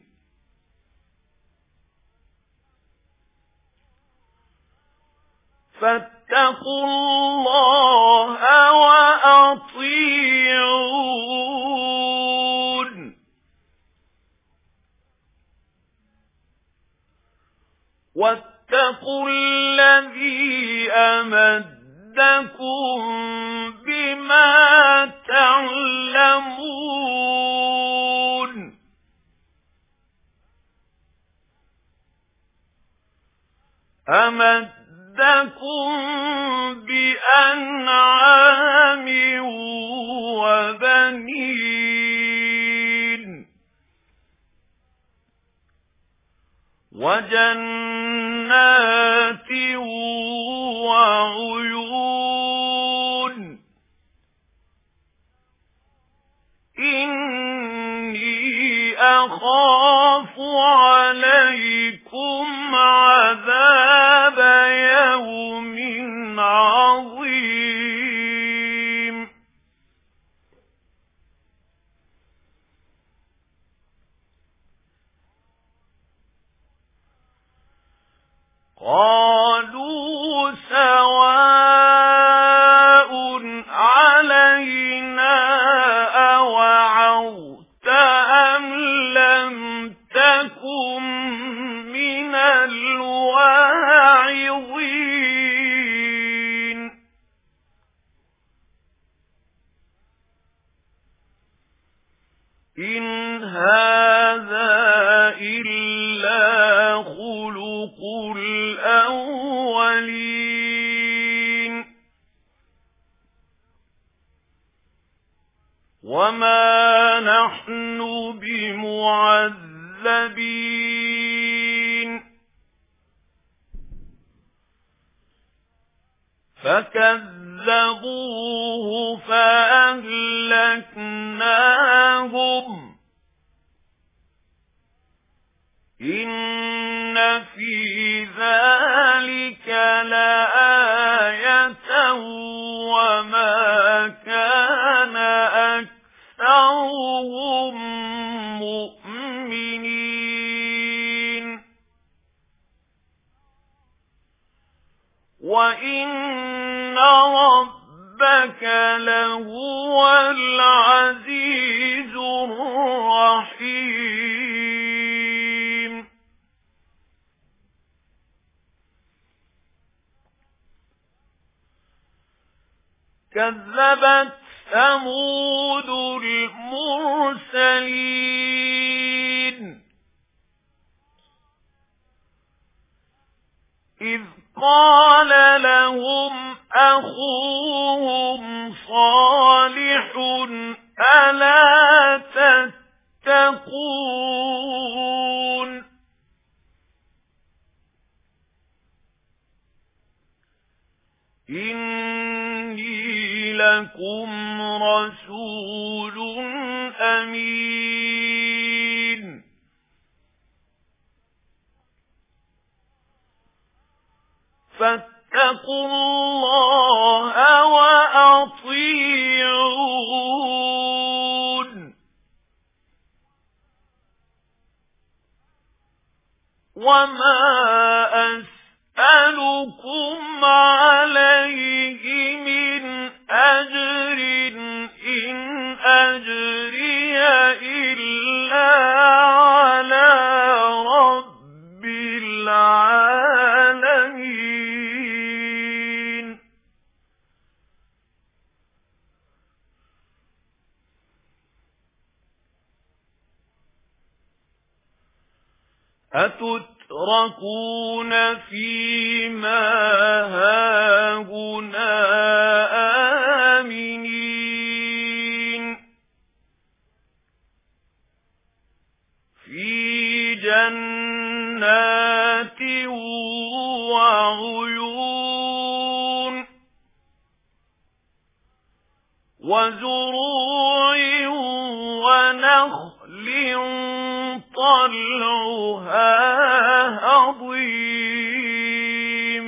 فَاتَّقُوا اللَّهَ وَأَطِيعُونِ وَاتَّقُوا الَّذِي أَمَدَّكُم بِمَا تَعْلَمُونَ أَمَدَّكُم بِأَنْعَامٍ وَبَنِينَ وَجَنَّاتٍ وَعُيُونٍ إِنِّي أَخَافُ عَلَيْكُمْ عَذَابَ يَوْمٍ عَظِيمٍ قَالُوا سَوَاءٌ عَلَيْنَا أَوَعَظْتَ أَمْ لَمْ تَكُن مِّنَ الْوَاعِظِينَ إِنْ هَذَا إِلَّا خُلُقُ الْأَوَّلِينَ وَمَا نَحْنُ بِمُعَذَّبِينَ فَكَذَّبُوهُ فَأَهْلَكْنَاهُمْ إِنَّ فِي ذَلِكَ لَآيَةً وَمَا كَانَ أَكْثَرُهُم مُؤْمِنِينَ وَإِنَّ رَبَّكَ لَهُوَ الْعَزِيزُ الرَّحِيمُ كَذَّبَتْ ثَمُودُ الْمُرْسَلِينَ إِذْ قَالَ لَهُمْ أَخُوهُمْ صَالِحٌ أَلَا تَتَّقُونَ إِنِّي لَكُمْ رَسُولٌ أَمِينٌ فَاتَّقُوا اللَّهَ وَأَطِيعُونِ وَمَا أَسْأَلُكُمْ أسألكم عليه من أجر إن أجري إلا على رب العالمين أتتركون فيما هاهنا آمنين في جنات وعيون وزروع ونخل طلعها هضيم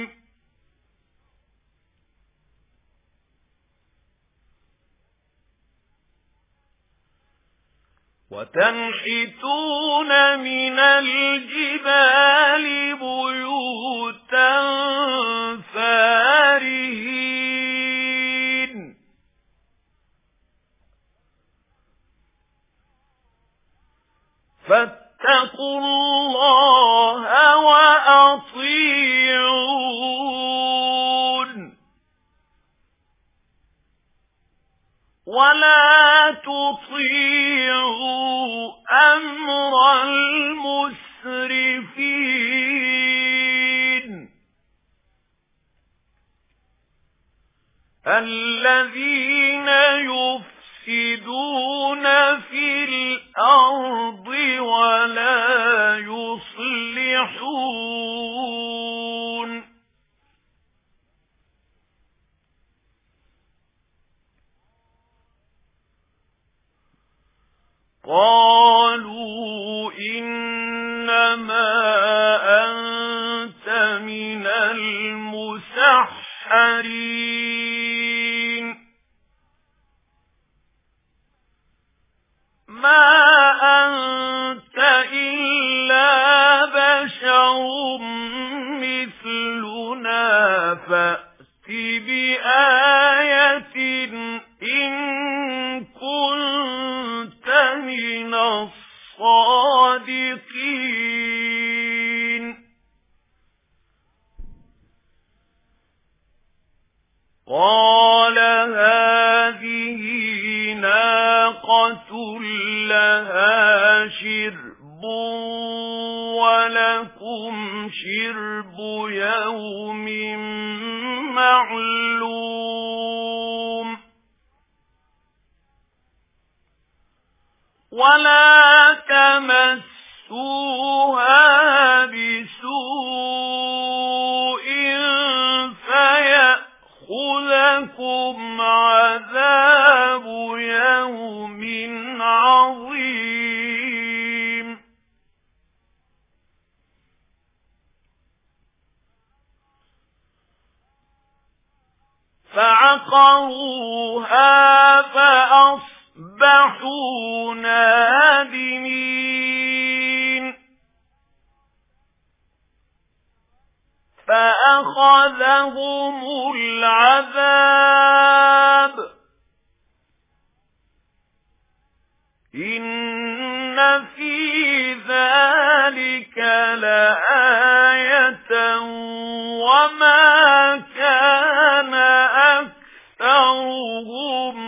وتنحتون من الجبال بيوتا فارهين فاتقوا الله وأطيعون ولا تطيعوا أمر المسرفين الذين يفسدون في الأرض ولا يصلحون قالوا إنما أنت من المسحرين ما أنت إلا بشر مثلنا فأت بآية إن كنت من الصادقين قال هذه ناقة لها شرب ولكم شرب يوم معلوم ولا تمسوها بسوء فيأخذكم عذاب يوم عظيم فعقروها فأصبحوا نادمين فأخذهم العذاب إن في ذلك لآية وما كان أكثرهم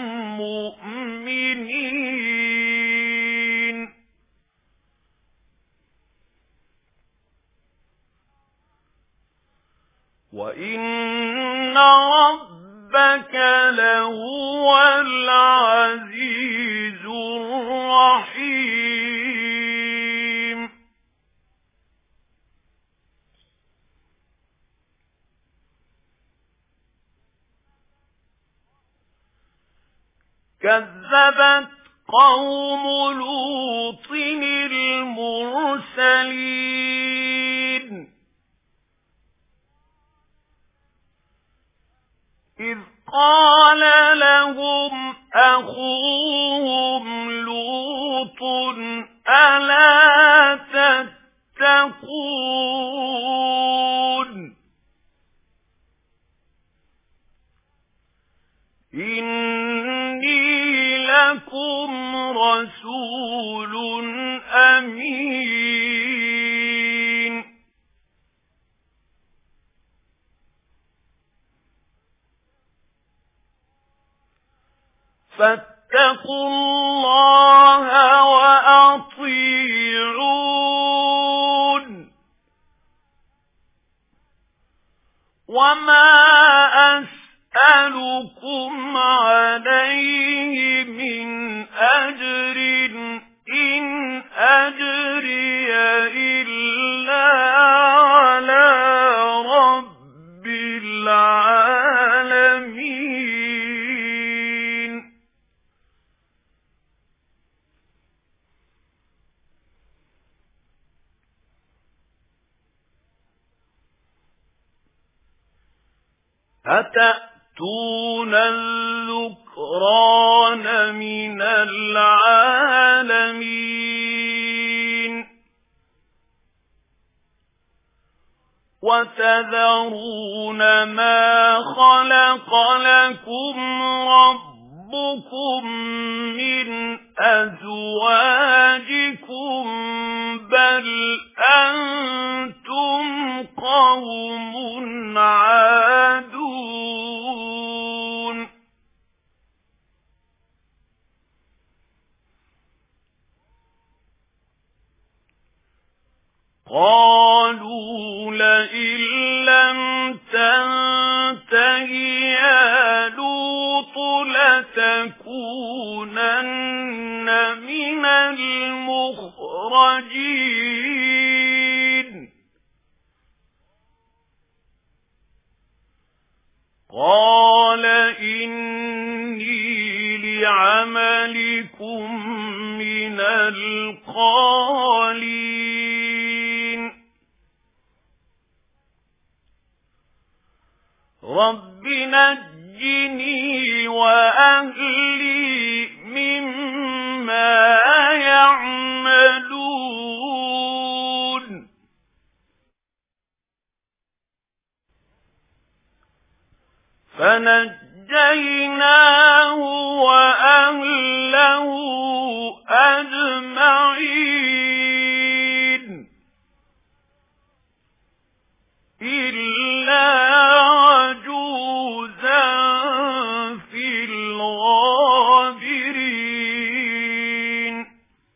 مؤمنين وإن ربك لهو العزيز الرحيم كذبت قوم لوط المرسلين إذ قال لهم أخوهم لوط ألا تتقون إِنِّي لَكُمْ رَسُولٌ أَمِينٌ فَاتَّقُوا اللَّهَ وَأَطِيعُونِ وَمَا أَسْأَلُكُمْ عَلَيْهِ مِنْ أَجْرٍ إِنْ أَجْرِيَ إِلَّا عَلَى رَبِّ الْعَالَمِينَ أَتَأْتُونَ الذُّكْرَانَ مِنَ الْعَالَمِينَ وَتَذَرُونَ مَا خَلَقَ لَكُمْ رَبُّكُمْ مِنْ أَزْوَاجِكُمْ بَلْ أَنْتُمْ قَوْمٌ عَادُونَ قَالُوا لَئِن لَّمْ تَنْتَهِ يَا لُوطُ لَتَكُونَنَّ مِنَ الْمُخْرَجِينَ قَالَ إِنِّي لِعَمَلِكُمْ مِنَ الْقَالِينَ رَبِّ نَجِّنِي وَأَهْلِي مِمَّا يَعْمَلُونَ فَنَجَّيْنَاهُ وَأَهْلَهُ أَجْمَعِينَ إِلَّا عَجُوزًا فِي الْغَابِرِينَ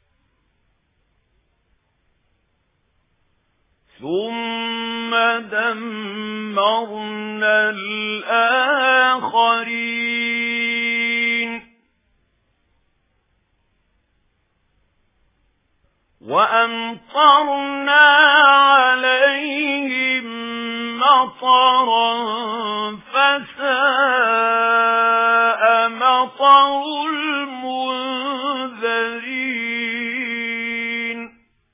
ثُمَّ دَمَّرْنَا الْآخَرِينَ وَأَمْطَرْنَا عَلَيْهِمْ مَطَرًا فَسَاءَ مَطَرُ الْمُنذَرِينَ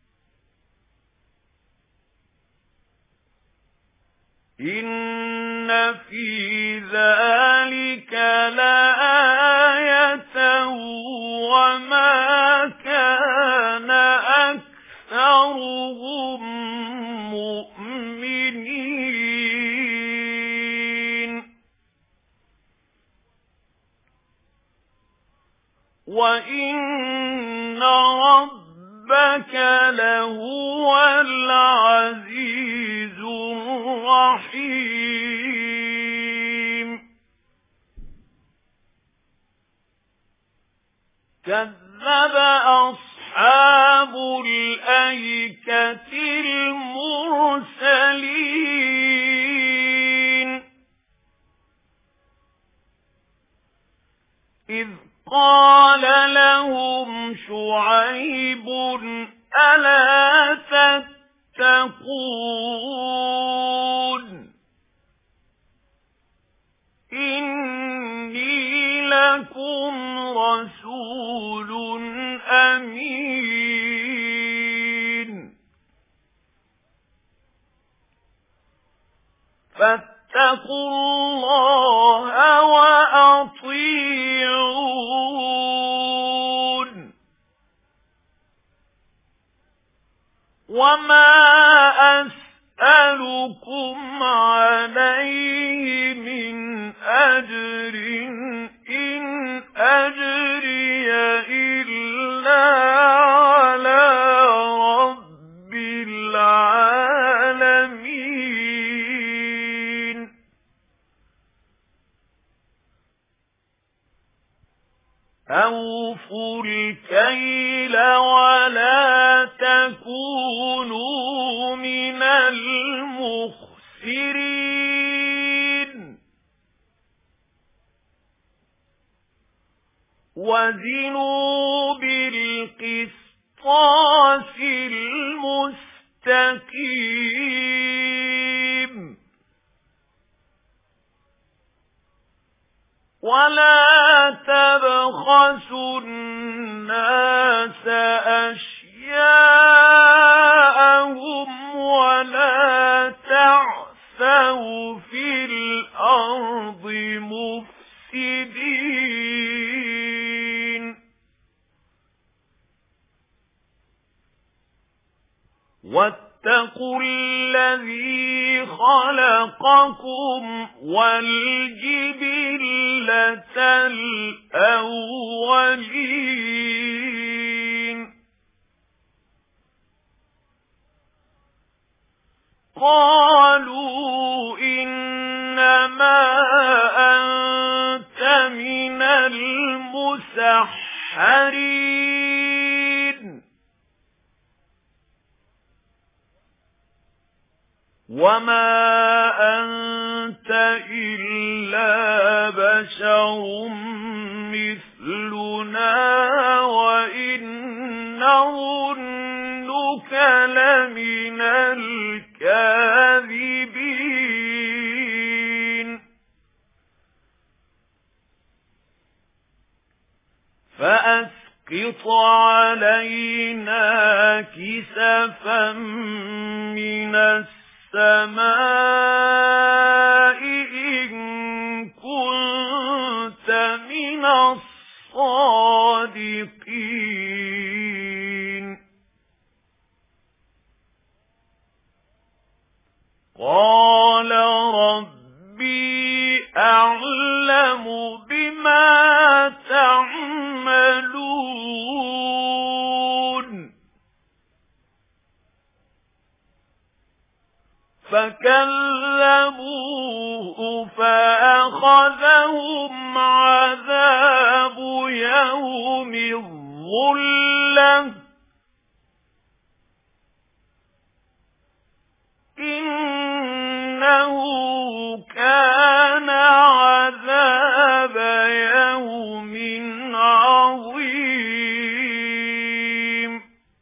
إِنَّ فِي ذَلِكَ لَآيَةً وَمَا كَانَ أَكْثَرُهُم مُؤْمِنِينَ وَإِنَّ رَبَّكَ لَهُوَ الْعَزِيزُ الرَّحِيمُ كَذَّبَ أَصْحَابُ الْأَيْكَةِ الْمُرْسَلِينَ إِذْ قَالَ لَهُمْ شُعَيْبٌ أَلَا تَتَّقُونَ إِنِّي لَكُمْ رَسُولٌ أَمِينٌ فَاتَّقُوا اللَّهَ وَأَطِيعُونِ وَمَا أَسْأَلُكُمْ عَلَيْهِ مِنْ أَجْرٍ أجري إلا على رب العالمين أوفوا الكيل ولا تكونوا من المخسرين وزنوا بالقسطاس المستقيم ولا تبخسوا الناس أشياءهم ولا تعثوا في الأرض مفسدين واتقوا الذي خلقكم والجبلة الأولين قالوا إنما أنت من المسحرين وما أنت إلا بشر مثلنا وإن نظنك لمن الكاذبين فأسقط علينا كسفا من السماء إن كنت من الصادقين قال ربي أعلم بما تعملون فكذبوه فأخذهم عذاب يوم الظلة إنه كان عذاب يوم عظيم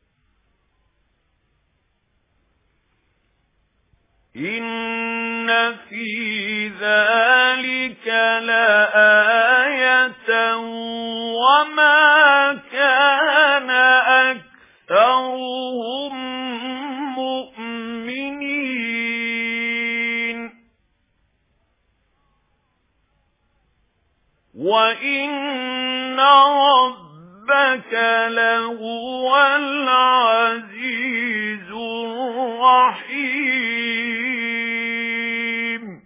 إن في ذلك لآية وما كان أكثرهم مؤمنين وإن ربك لهو العزيز الرحيم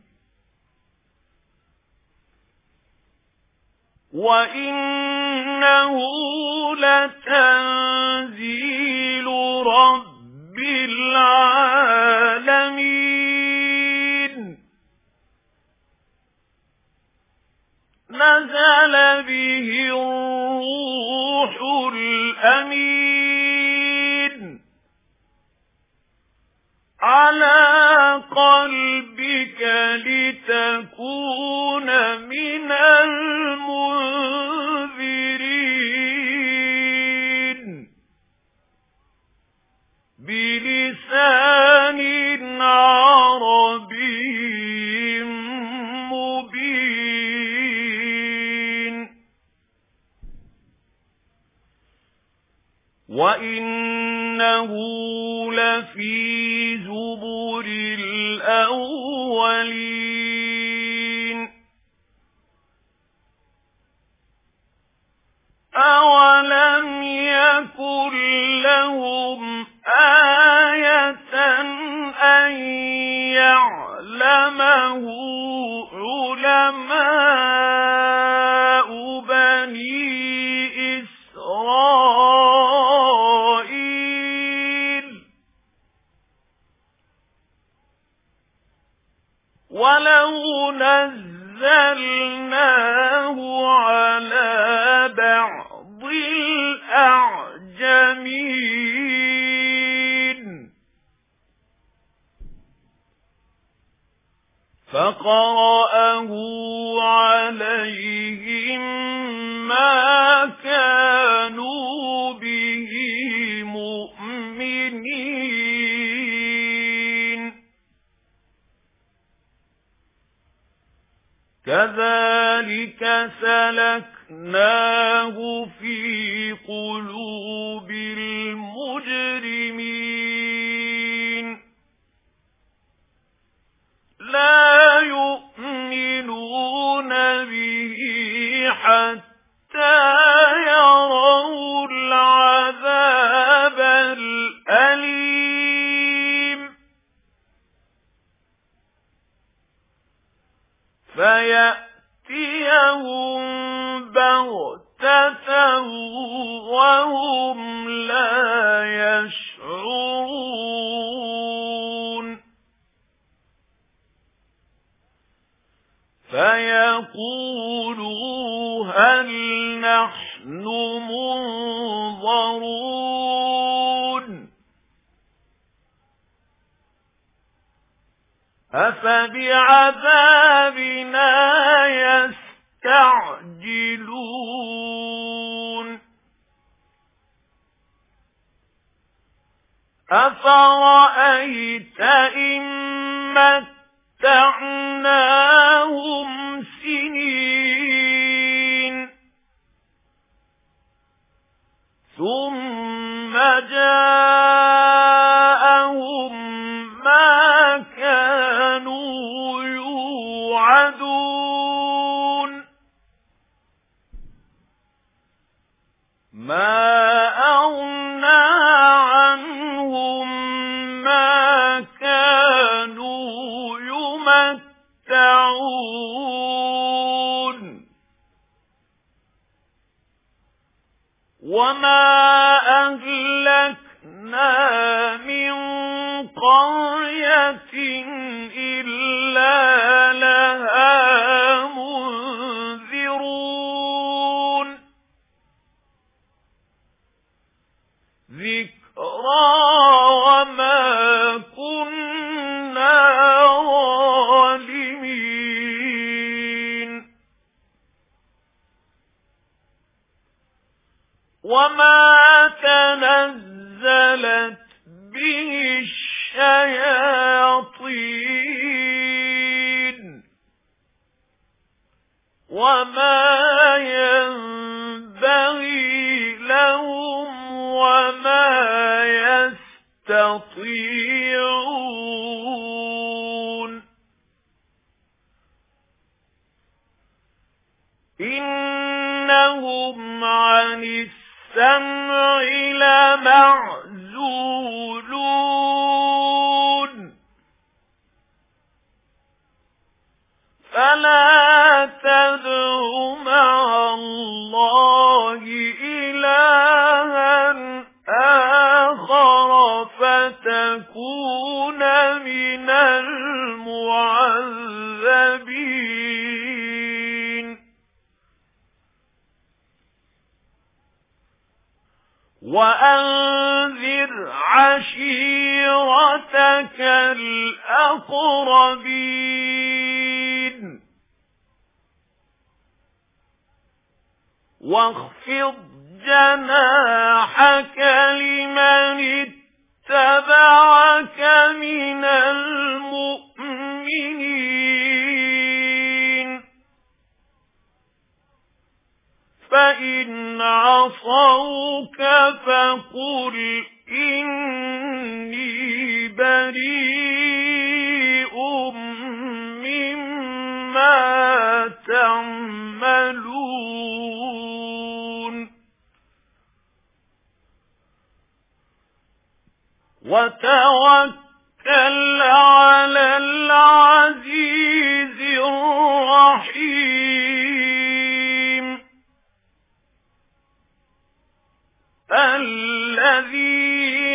وإنه لتنزيل رب العالمين نزل به الروح الأمين على قلبك لتكون من المنذرين بلسان عربي مبين وإنه لفي زبر الأولين أولم يكن لهم آية أن يعلمه علماء بني نَزَّلْنَاهُ عَلَى بَعْضِ الْأَعْجَمِينَ فَقَرَأَهُ عَلَيْهِمْ مَا كَانُوا بِهِ مُؤْمِنِينَ كَذَلِكَ سَلَكْنَاهُ فِي قُلُوبِ الْمُجْرِمِينَ لَا يُؤْمِنُونَ بِهِ حَتَّى يَرَوْا الْعَذَابَ الْأَلِيمَ فَيَأْتِيَهُم بَغْتَةً وَهُمْ لَا يَشْعُرُونَ فَيَقُولُوا هَلْ نَحْنُ مُنظَرُونَ أَفَبِعَذَابِنَا يَسْتَعْجِلُونَ أَفَرَأَيْتَ إِن مَّتَّعْنَاهُمْ سِنِينَ ثُمَّ جَاءَهُم مَّا كَانُوا يُوعَدُونَ مَا أَغْنَىٰ عَنْهُم مَّا كَانُوا يُمَتَّعُونَ وَمَا أَهْلَكْنَا مِن قَرْيَةٍ إِلَّا لَهَا مُنذِرُونَ ذِكْرَىٰ وَمَا كُنَّا ظَالِمِينَ وَمَا تَنَزَّلَتْ بِهِ الشَّيَاطِينُ وَمَا يَنبَغِي لَهُمْ وَمَا يَسْتَطِيعُونَ إِنَّهُمْ عَنِ السَّمْعِ لَمَعْزُولُونَ فَلَا تَدْعُ مَعَ اللَّهِ إِلَٰهًا آخَرَ فَتَكُونَ مِنَ الْمُعَذَّبِينَ وَأَنذِرْ عَشِيرَتَكَ الْأَقْرَبِينَ وَاخْفِضْ جَنَاحَكَ لِمَنِ اتَّبَعَكَ مِنَ الْمُؤْمِنِينَ فَإِنْ عَصَوْكَ فَقُلْ إِنِّي بَرِيءٌ مِّمَّا تَعْمَلُونَ وَتَوَكَّلْ عَلَى الْعَزِيزِ الرَّحِيمِ الَّذِي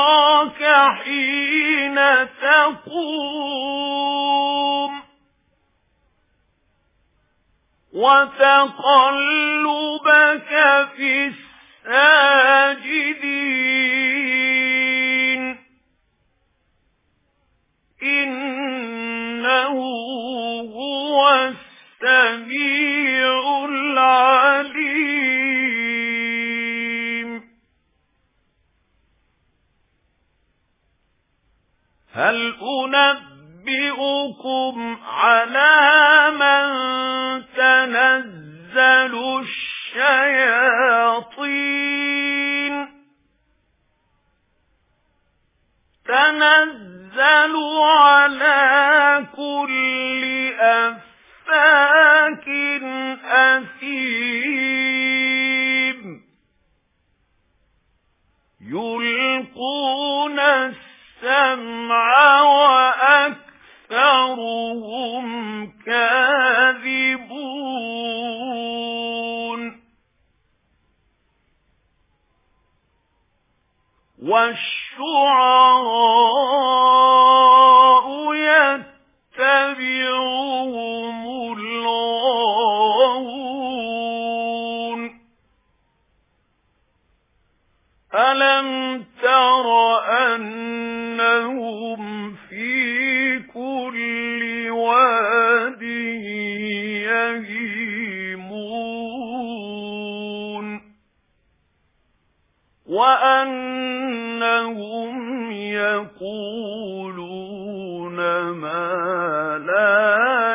يَرَاكَ حِينَ تَقُومُ وتقلبك في الساجدين إنه هو السميع العليم هل أنبئكم على من تنزل الشياطين تنزل على كل أفاك أثيم يلقون السمع وأكثرهم كاذبون والشعراء يتبعهم الغاوون ألم تر أنهم في كل واد يهيمون وأنهم يقولون ما لا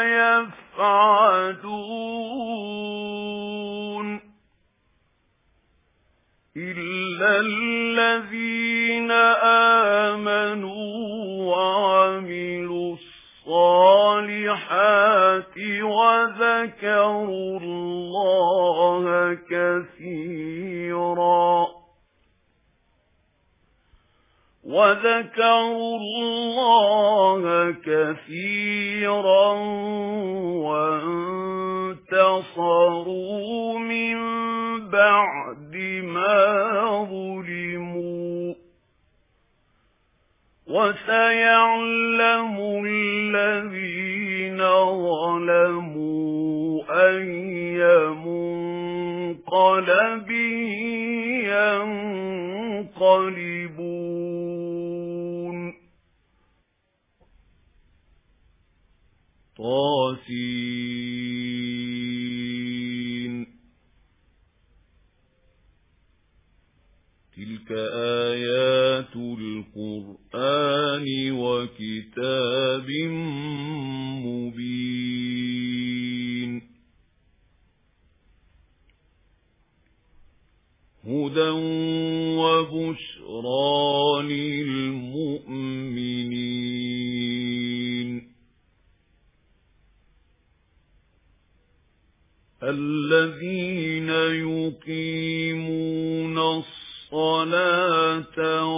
يفعلون إلا الذين آمنوا وعملوا الصالحات وذكروا الله كثيرا وذكروا الله كثيرا وانتصروا من بعد ما ظلموا وسيعلم الذين ظلموا أي منقلب ينقلبون طاسين تلك آيات القرآن وكتاب مبين هدى وبشرى للمؤمنين الذين يقيمون الصلاة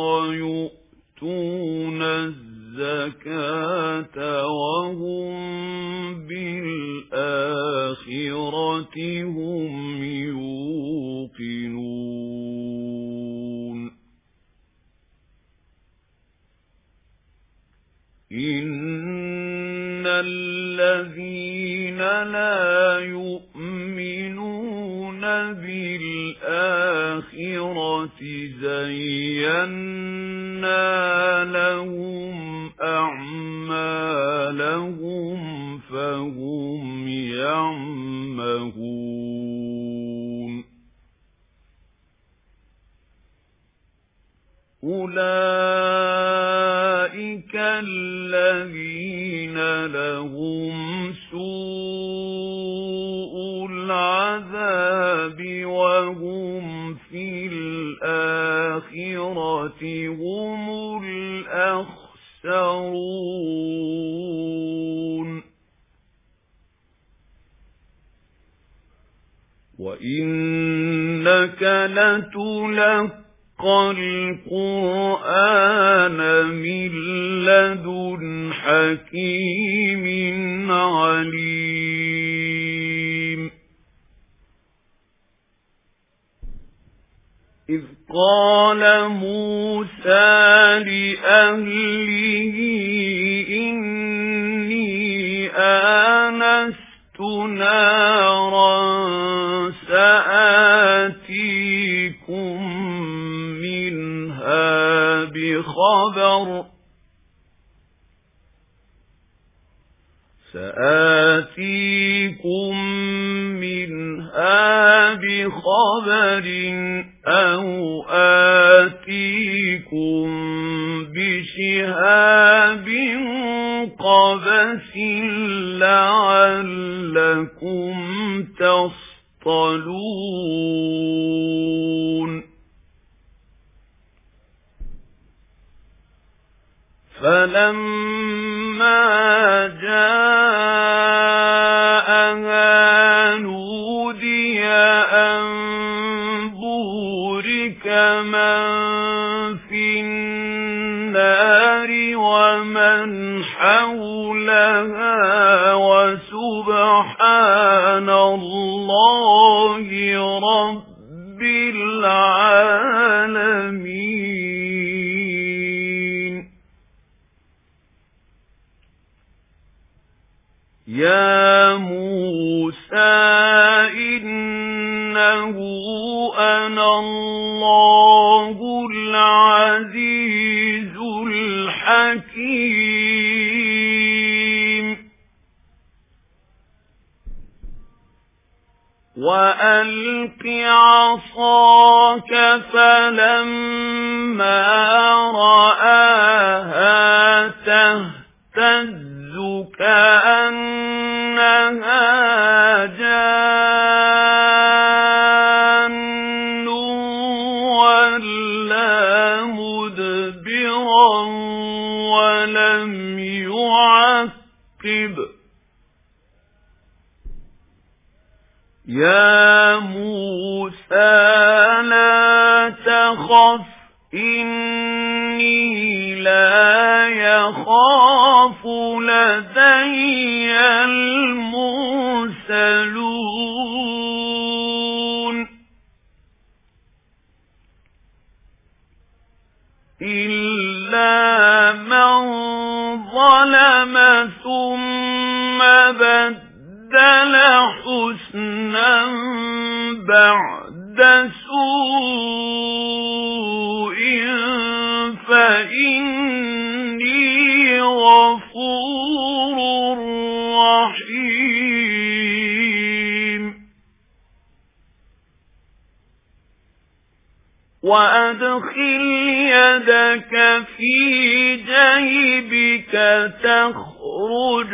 ويؤتون الزكاة وهم بالآخرة هم يوقنون إن الذين لا يؤمنون بالآخرة زينا لهم أعمالهم فهم يعمهون أولئك الذين لهم سوء العذاب وهم في الآخرة هم الأخسرون وإنك لتلقى القرآن من لدن حكيم عليم إذ قال موسى لأهله إني آنست نارا سآتيكم منها بخبر سآتيكم منها بخبر أو آتيكم بشهاب قبس لعلكم تصطلون فلما جاءها نودي أن بورك من في النار ومن حولها وسبحان الله رب العالمين. يا موسى إنه أنا الله العزيز الحكيم. وألق عصاك فلما رآها تهتز كأنها جان ولا مدبرا ولم يعقب. يا موسى لا تخف إني لا يخاف لدي المرسلون إلا من ظلم ثم بدل حسنا بعد سوء فإني غفور رحيم. وأدخل يدك في جيبك تخرج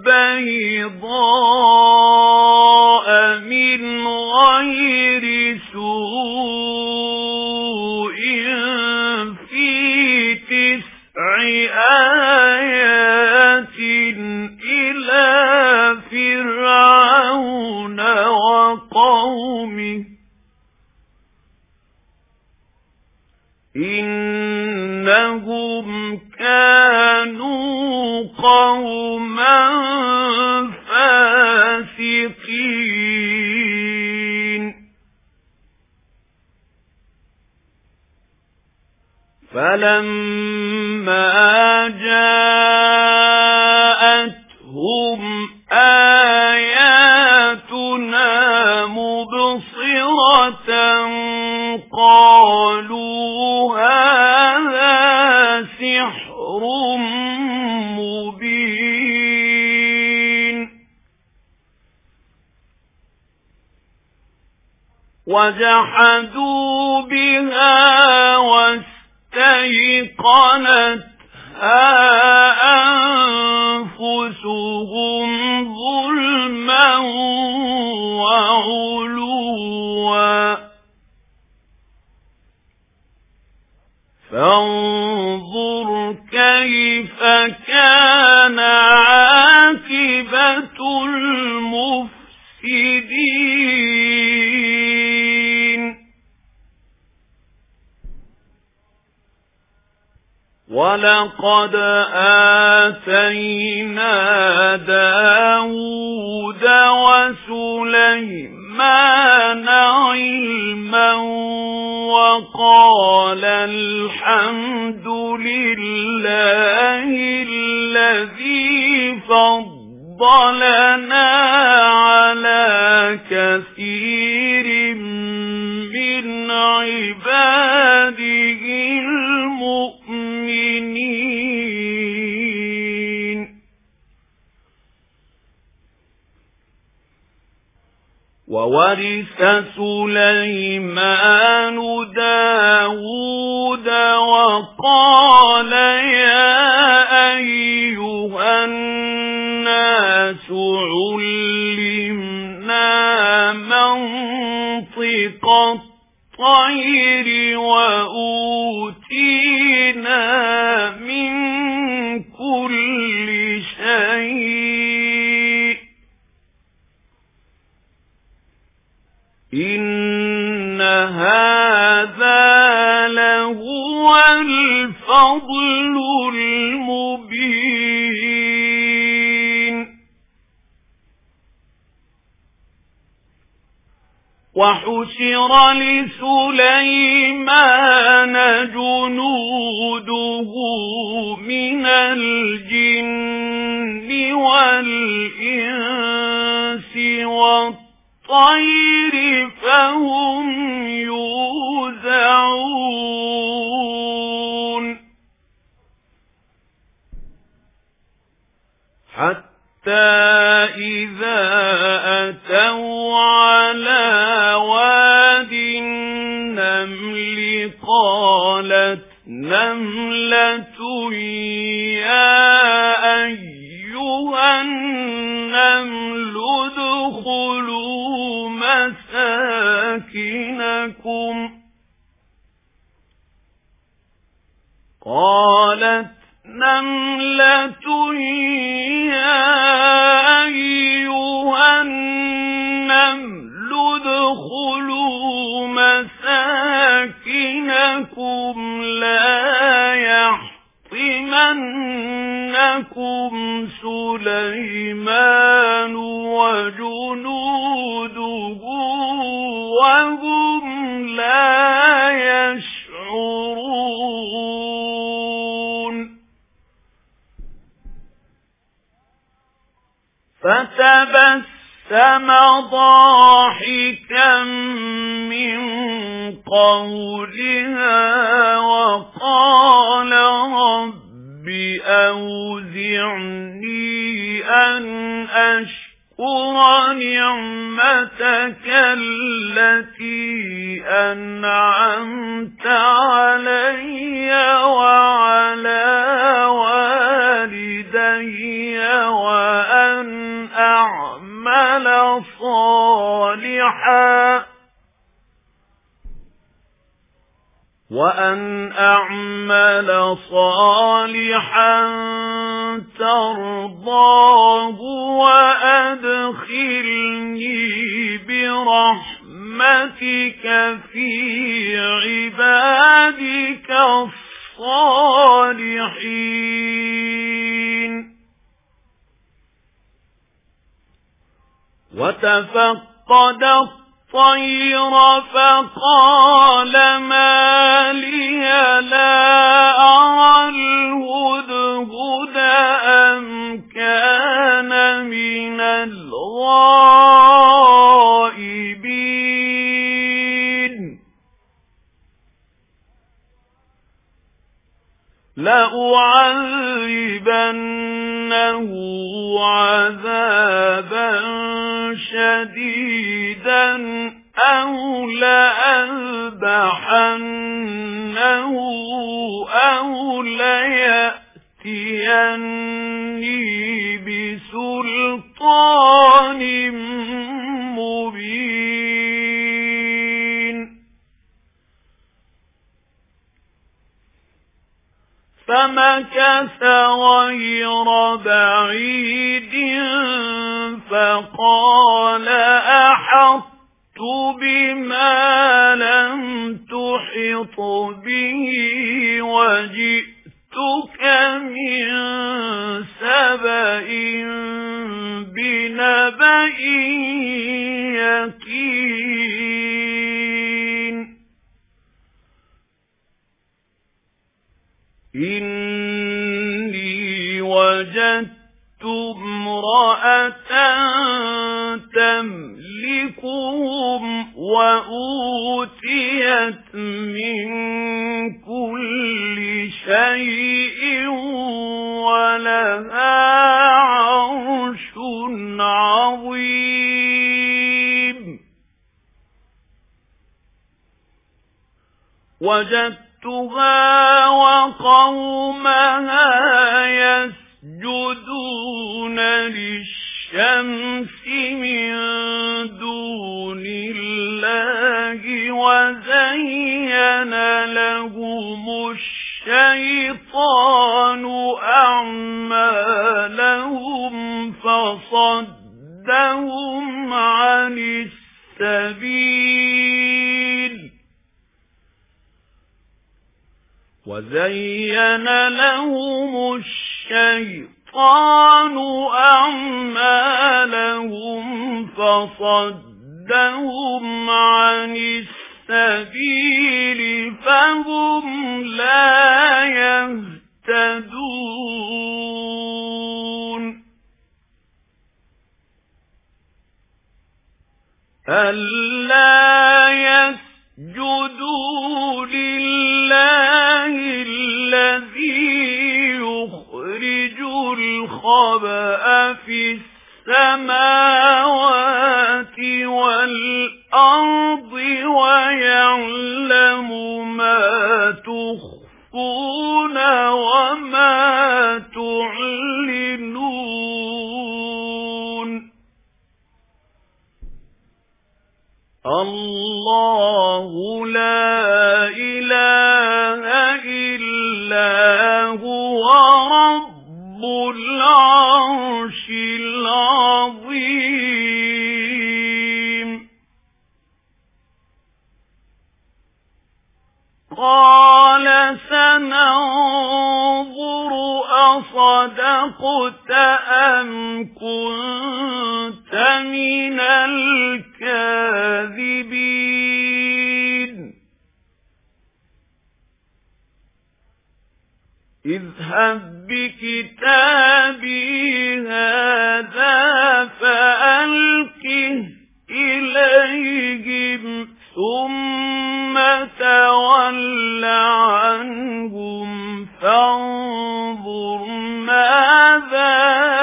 بيضاء من غير سوء في تسع آيات إلى فرعون وقومه إنهم كانوا قوما فاسقين. فلما جاءتهم آياتنا مبصرة قالوا هذا سحر مبين. وجحدوا بها واستيقنتها أنفسهم ظلما وعلوا فانظر كيف كان عاقبة المفسدين. ولقد آتينا داود وسليمان علما وقال الحمد لله الذي فضل فضلنا على كثير من عباده المؤمنين وورث سليمان داود وقال يا أيها الناس علمنا منطق الطير وأوتينا من كل شيء إن هذا لهو الفضل المبين وحشر لسليمان جنوده من الجن والإنس والطير فهم يوزعون حتى إذا أتوا على واد النمل قالت نملة يا أيها النمل ادخلوا مساكنكم قالت نملة يا أيها النمل ادخلوا مساكنكم لا يحطمنكم سليمان وجنوده وهم لا يشعرون فتبسم ضاحكا من قولها وقال رب أوزعني أن أشكر نعمتك التي أنعمت علي وعلى والدي وأن أعمل صالحا وأن أعمل صالحا ترضاه وأدخلني برحمتك في عبادك الصالحين وتفقد الطير فقال ما لي لا أرى الهدهد أم كان من الغائبين لأعذبنه عذابا شديدا أو لأذبحنه أو ليأتيني بسلطان مبين فمكث غير بعيد فقال أحطت بما لم تحط به وجئتك من سبأ بنبأ يقين إني وجدت امرأة امرأة تملكهم وأوتيت من كل شيء ولها عرش عظيم وجدتها وقومها يسجدون للشمس من دون الله وزين لهم الشيطان أعمالهم فصدهم عن السبيل وزين لهم الشيطان أعمالهم فصدهم عن السبيل فهم لا يهتدون ألا يسجدوا لله الذي يخرج الخبأ في السماوات والأرض ويعلم ما تخفون وما تعلنون الله لا إله إلا هو رب العرش العظيم قال سننظر أصدقت أم كنت من الكاذبين اذهب بكتابي هذا فألقه إليهم ثم تول عنهم فانظر ماذا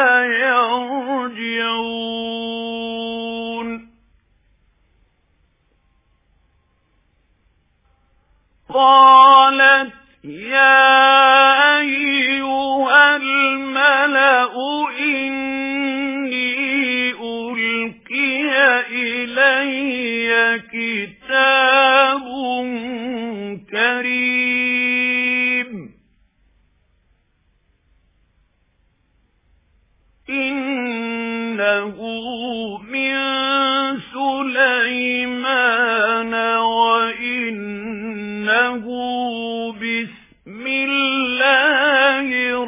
يرجعون قالت يا أيها الملأ إني ألقي إلي كتاب كريم إنه من سليمان وإنه بسم الله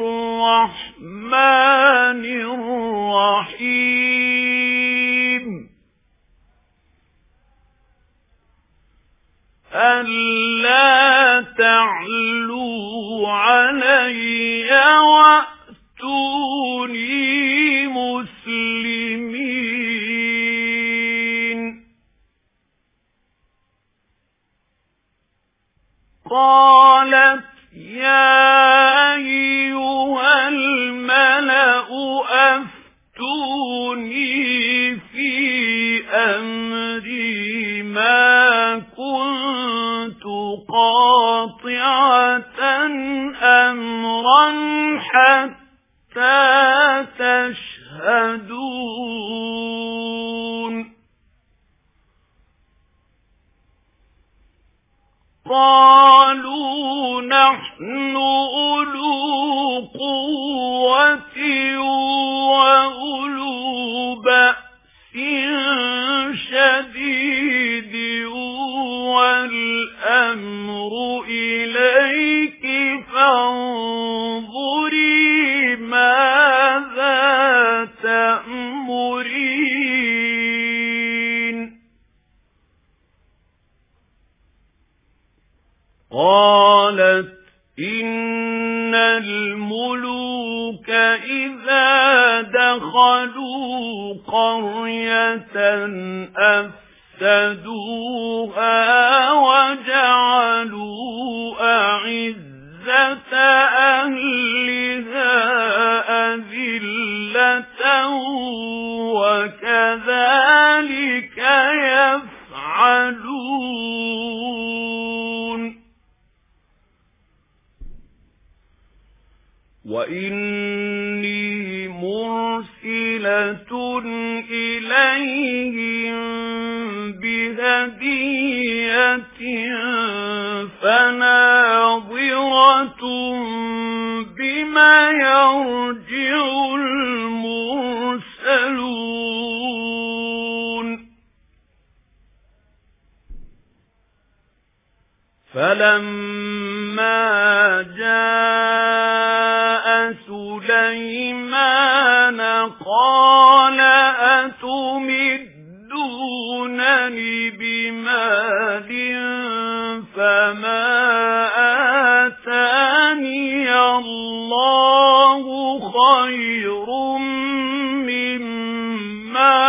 الرحمن الرحيم ألا تعلوا علي وأتوني مسلمين قالت يا أيها الملأ أفتوني في أمري ما كنت قاطعة أمرا حتى تشهدون قالوا نحن أولو قوة وأولو بأس شديد والأمر إليك فانظري ماذا تأمرين قالت إن الملوك ربك إذا دخلوا قرية أفسدوها وجعلوا أعزة أهلها أذلة وكذلك يفعلون وإني مرسلة إليهم بهدية فناظرة بما يرجع المرسلون فلما جاء سليمان قال أتمدونني بمال فما آتاني الله خير مما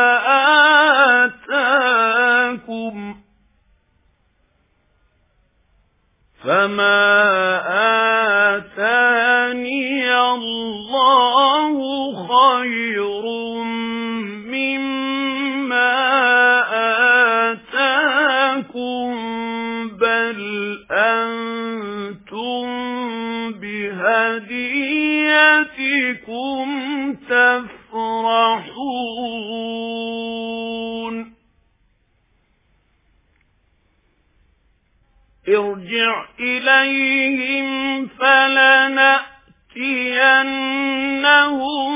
آتاكم فما آتاني الله خير مما آتاكم بل أنتم بهديتكم تفرحون ارجع إليهم فلنأتينهم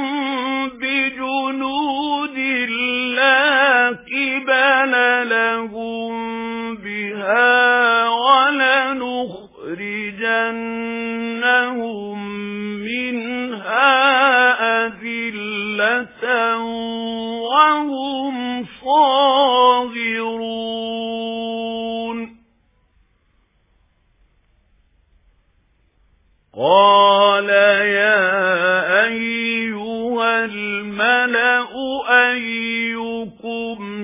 بجنود لا قبل لهم بها ولنخرجنهم منها أذلة وهم صاغرون قال يا أيها الملأ أيكم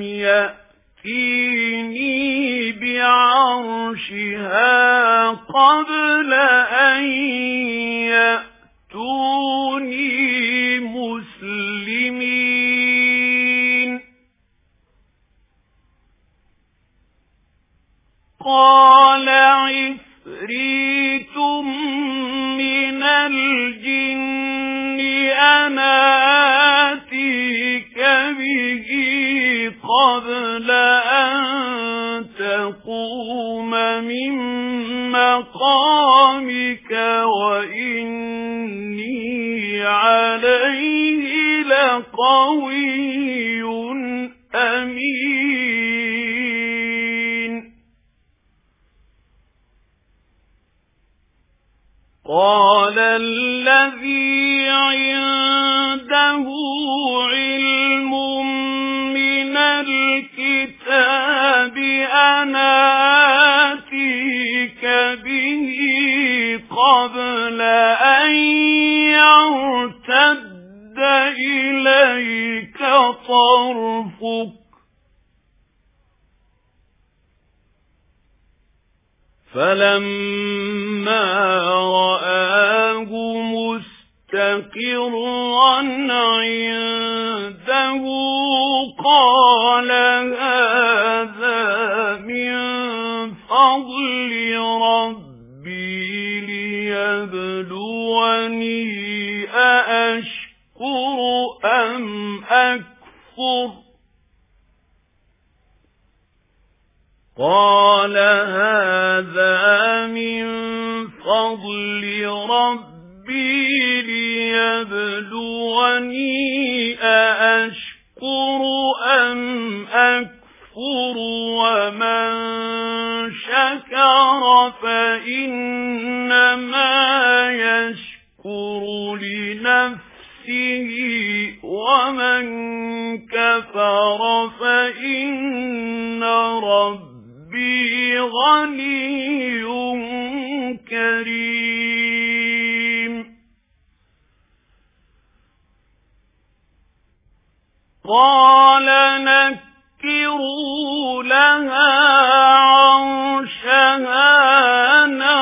يأتيني بعرشها قبل أن يأتوني مسلمين قال عفريت من الجن أنا آتيك به قبل أن تقوم من مقامك وإني عليه لقوي أمين قال الذي عنده علم من الكتاب أنا آتيك به قبل أن يرتد إليك طرفك فلما رآه مستقرا عنده قال هذا من فضل ربي ليبلوني أأشكر أم أكفر قال هذا من فضل ربي ليبلوني أأشكر أم أكفر ومن شكر فإنما يشكر لنفسه ومن كفر فإن ربي غني كريم قال نكروا لها عرشها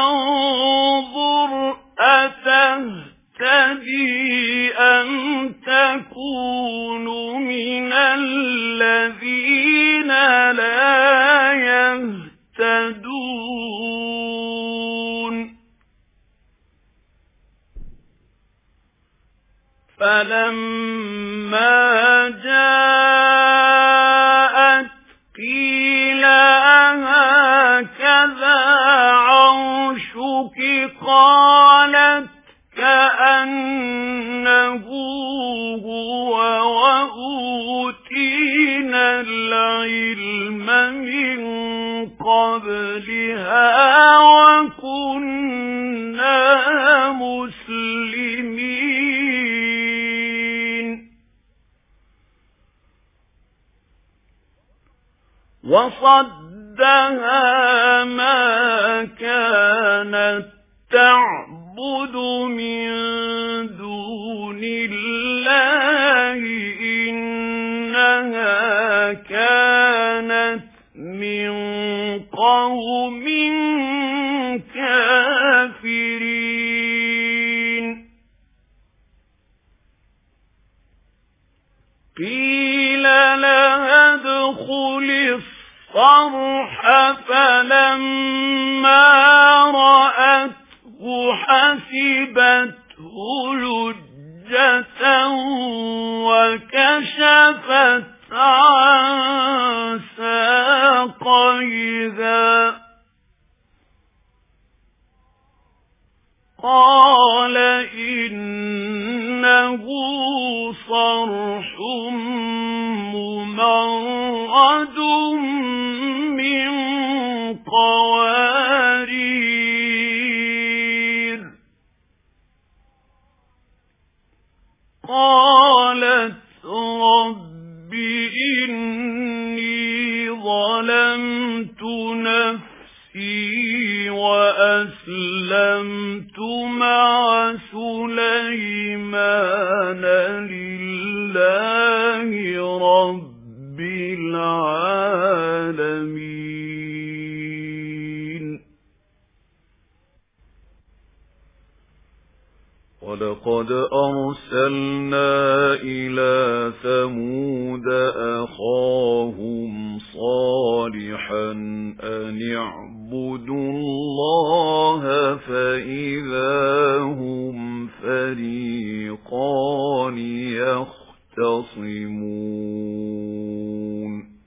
ننظر أتهتدي أم تكون من الذين لا يهتدون فلما جاءت قيل أهكذا عرشك قالت كأنه هو وأوتينا العلم من قبلها وكنا مسلمين وصدها ما كانت تعبد من دون الله إنها كانت من قوم كافرين قيل لها ادخل الصرح فلما رأته حسبته لجة وكشفت عن ساقيها قال إنه صرح ممرد من قوارير قالت رب إني ظلمت نفسي وأسلمت مع سليمان لله رب العالمين ولقد أرسلنا إلى ثمود أخاهم صالحا أن اعبدوا الله فإذا هم فريقان يختصمون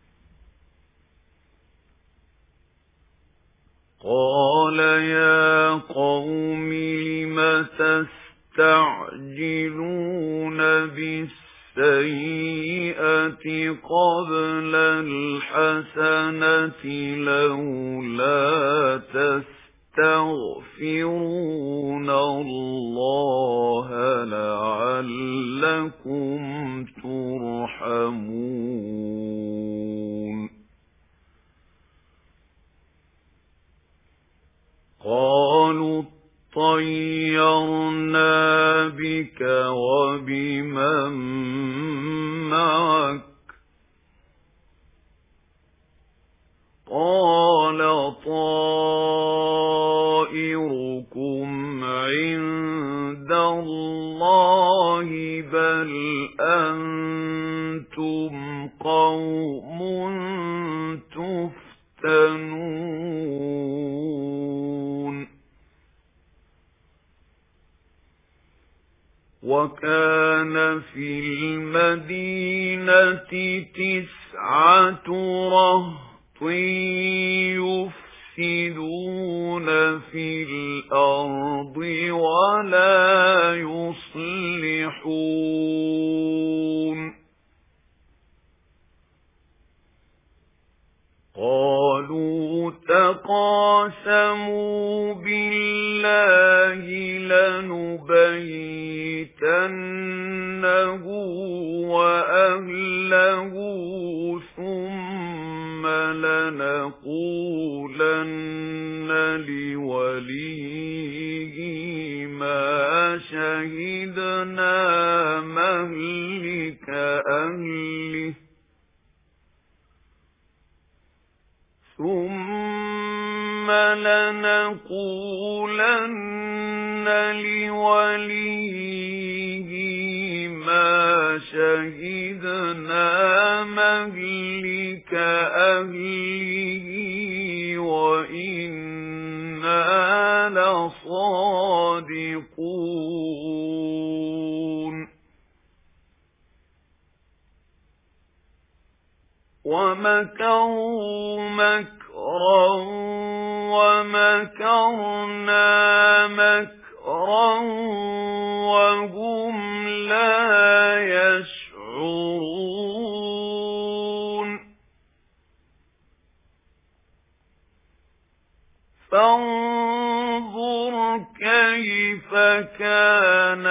قال يا قوم لم تستعجلون بالسيئة قبل الحسنة لولا تستغفرون الله لعلكم ترحمون قالوا طيرنا بك وبمن معك قال طائركم عند الله بل أنتم قوم تفتنون وكان في المدينة تسعة رهط يفسدون في الأرض ولا يصلحون قالوا تقاسموا بالله لنبيتنه وأهله ثم لنقولن لوليه ما شهدنا مهلك أهله ثم لنقولن لوليه ما شهدنا مهلك أهله وإنا لصادقون ومكروا مكرا ومكرنا مكرا وهم لا يشعرون فانظر كيف كان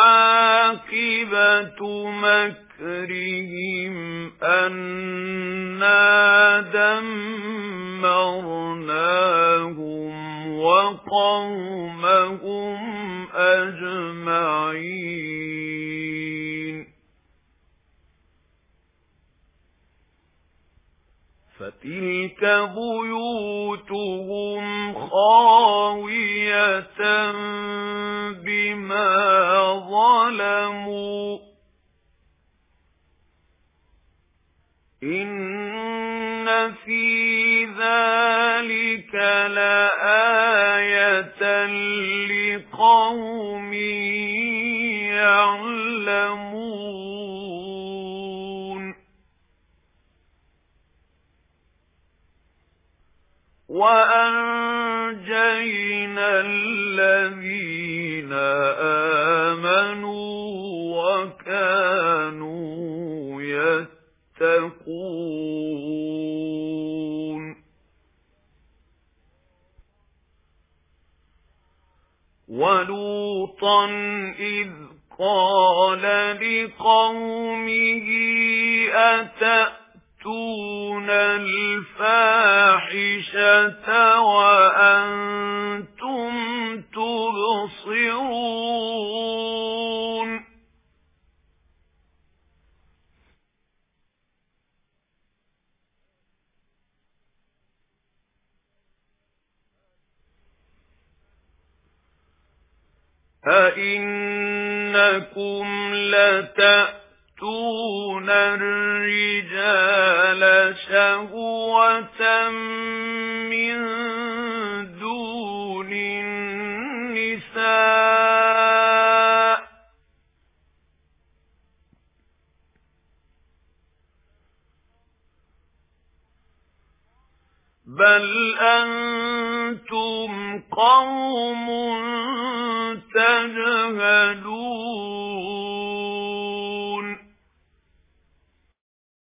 عاقبة مكرهم أنا دمرناهم وقومهم أجمعين فتلك بيوتهم خاوية بما ظلموا إن في ذلك لآية لقوم يعلمون وأنجينا الذين آمنوا وكانوا يتقون ولوطا إذ قال لقومه أتأتون الفاحشة وأنتم تبصرون أئنكم لتأتون الرجال شهوة من دون النساء بل أنتم قوم تجهلون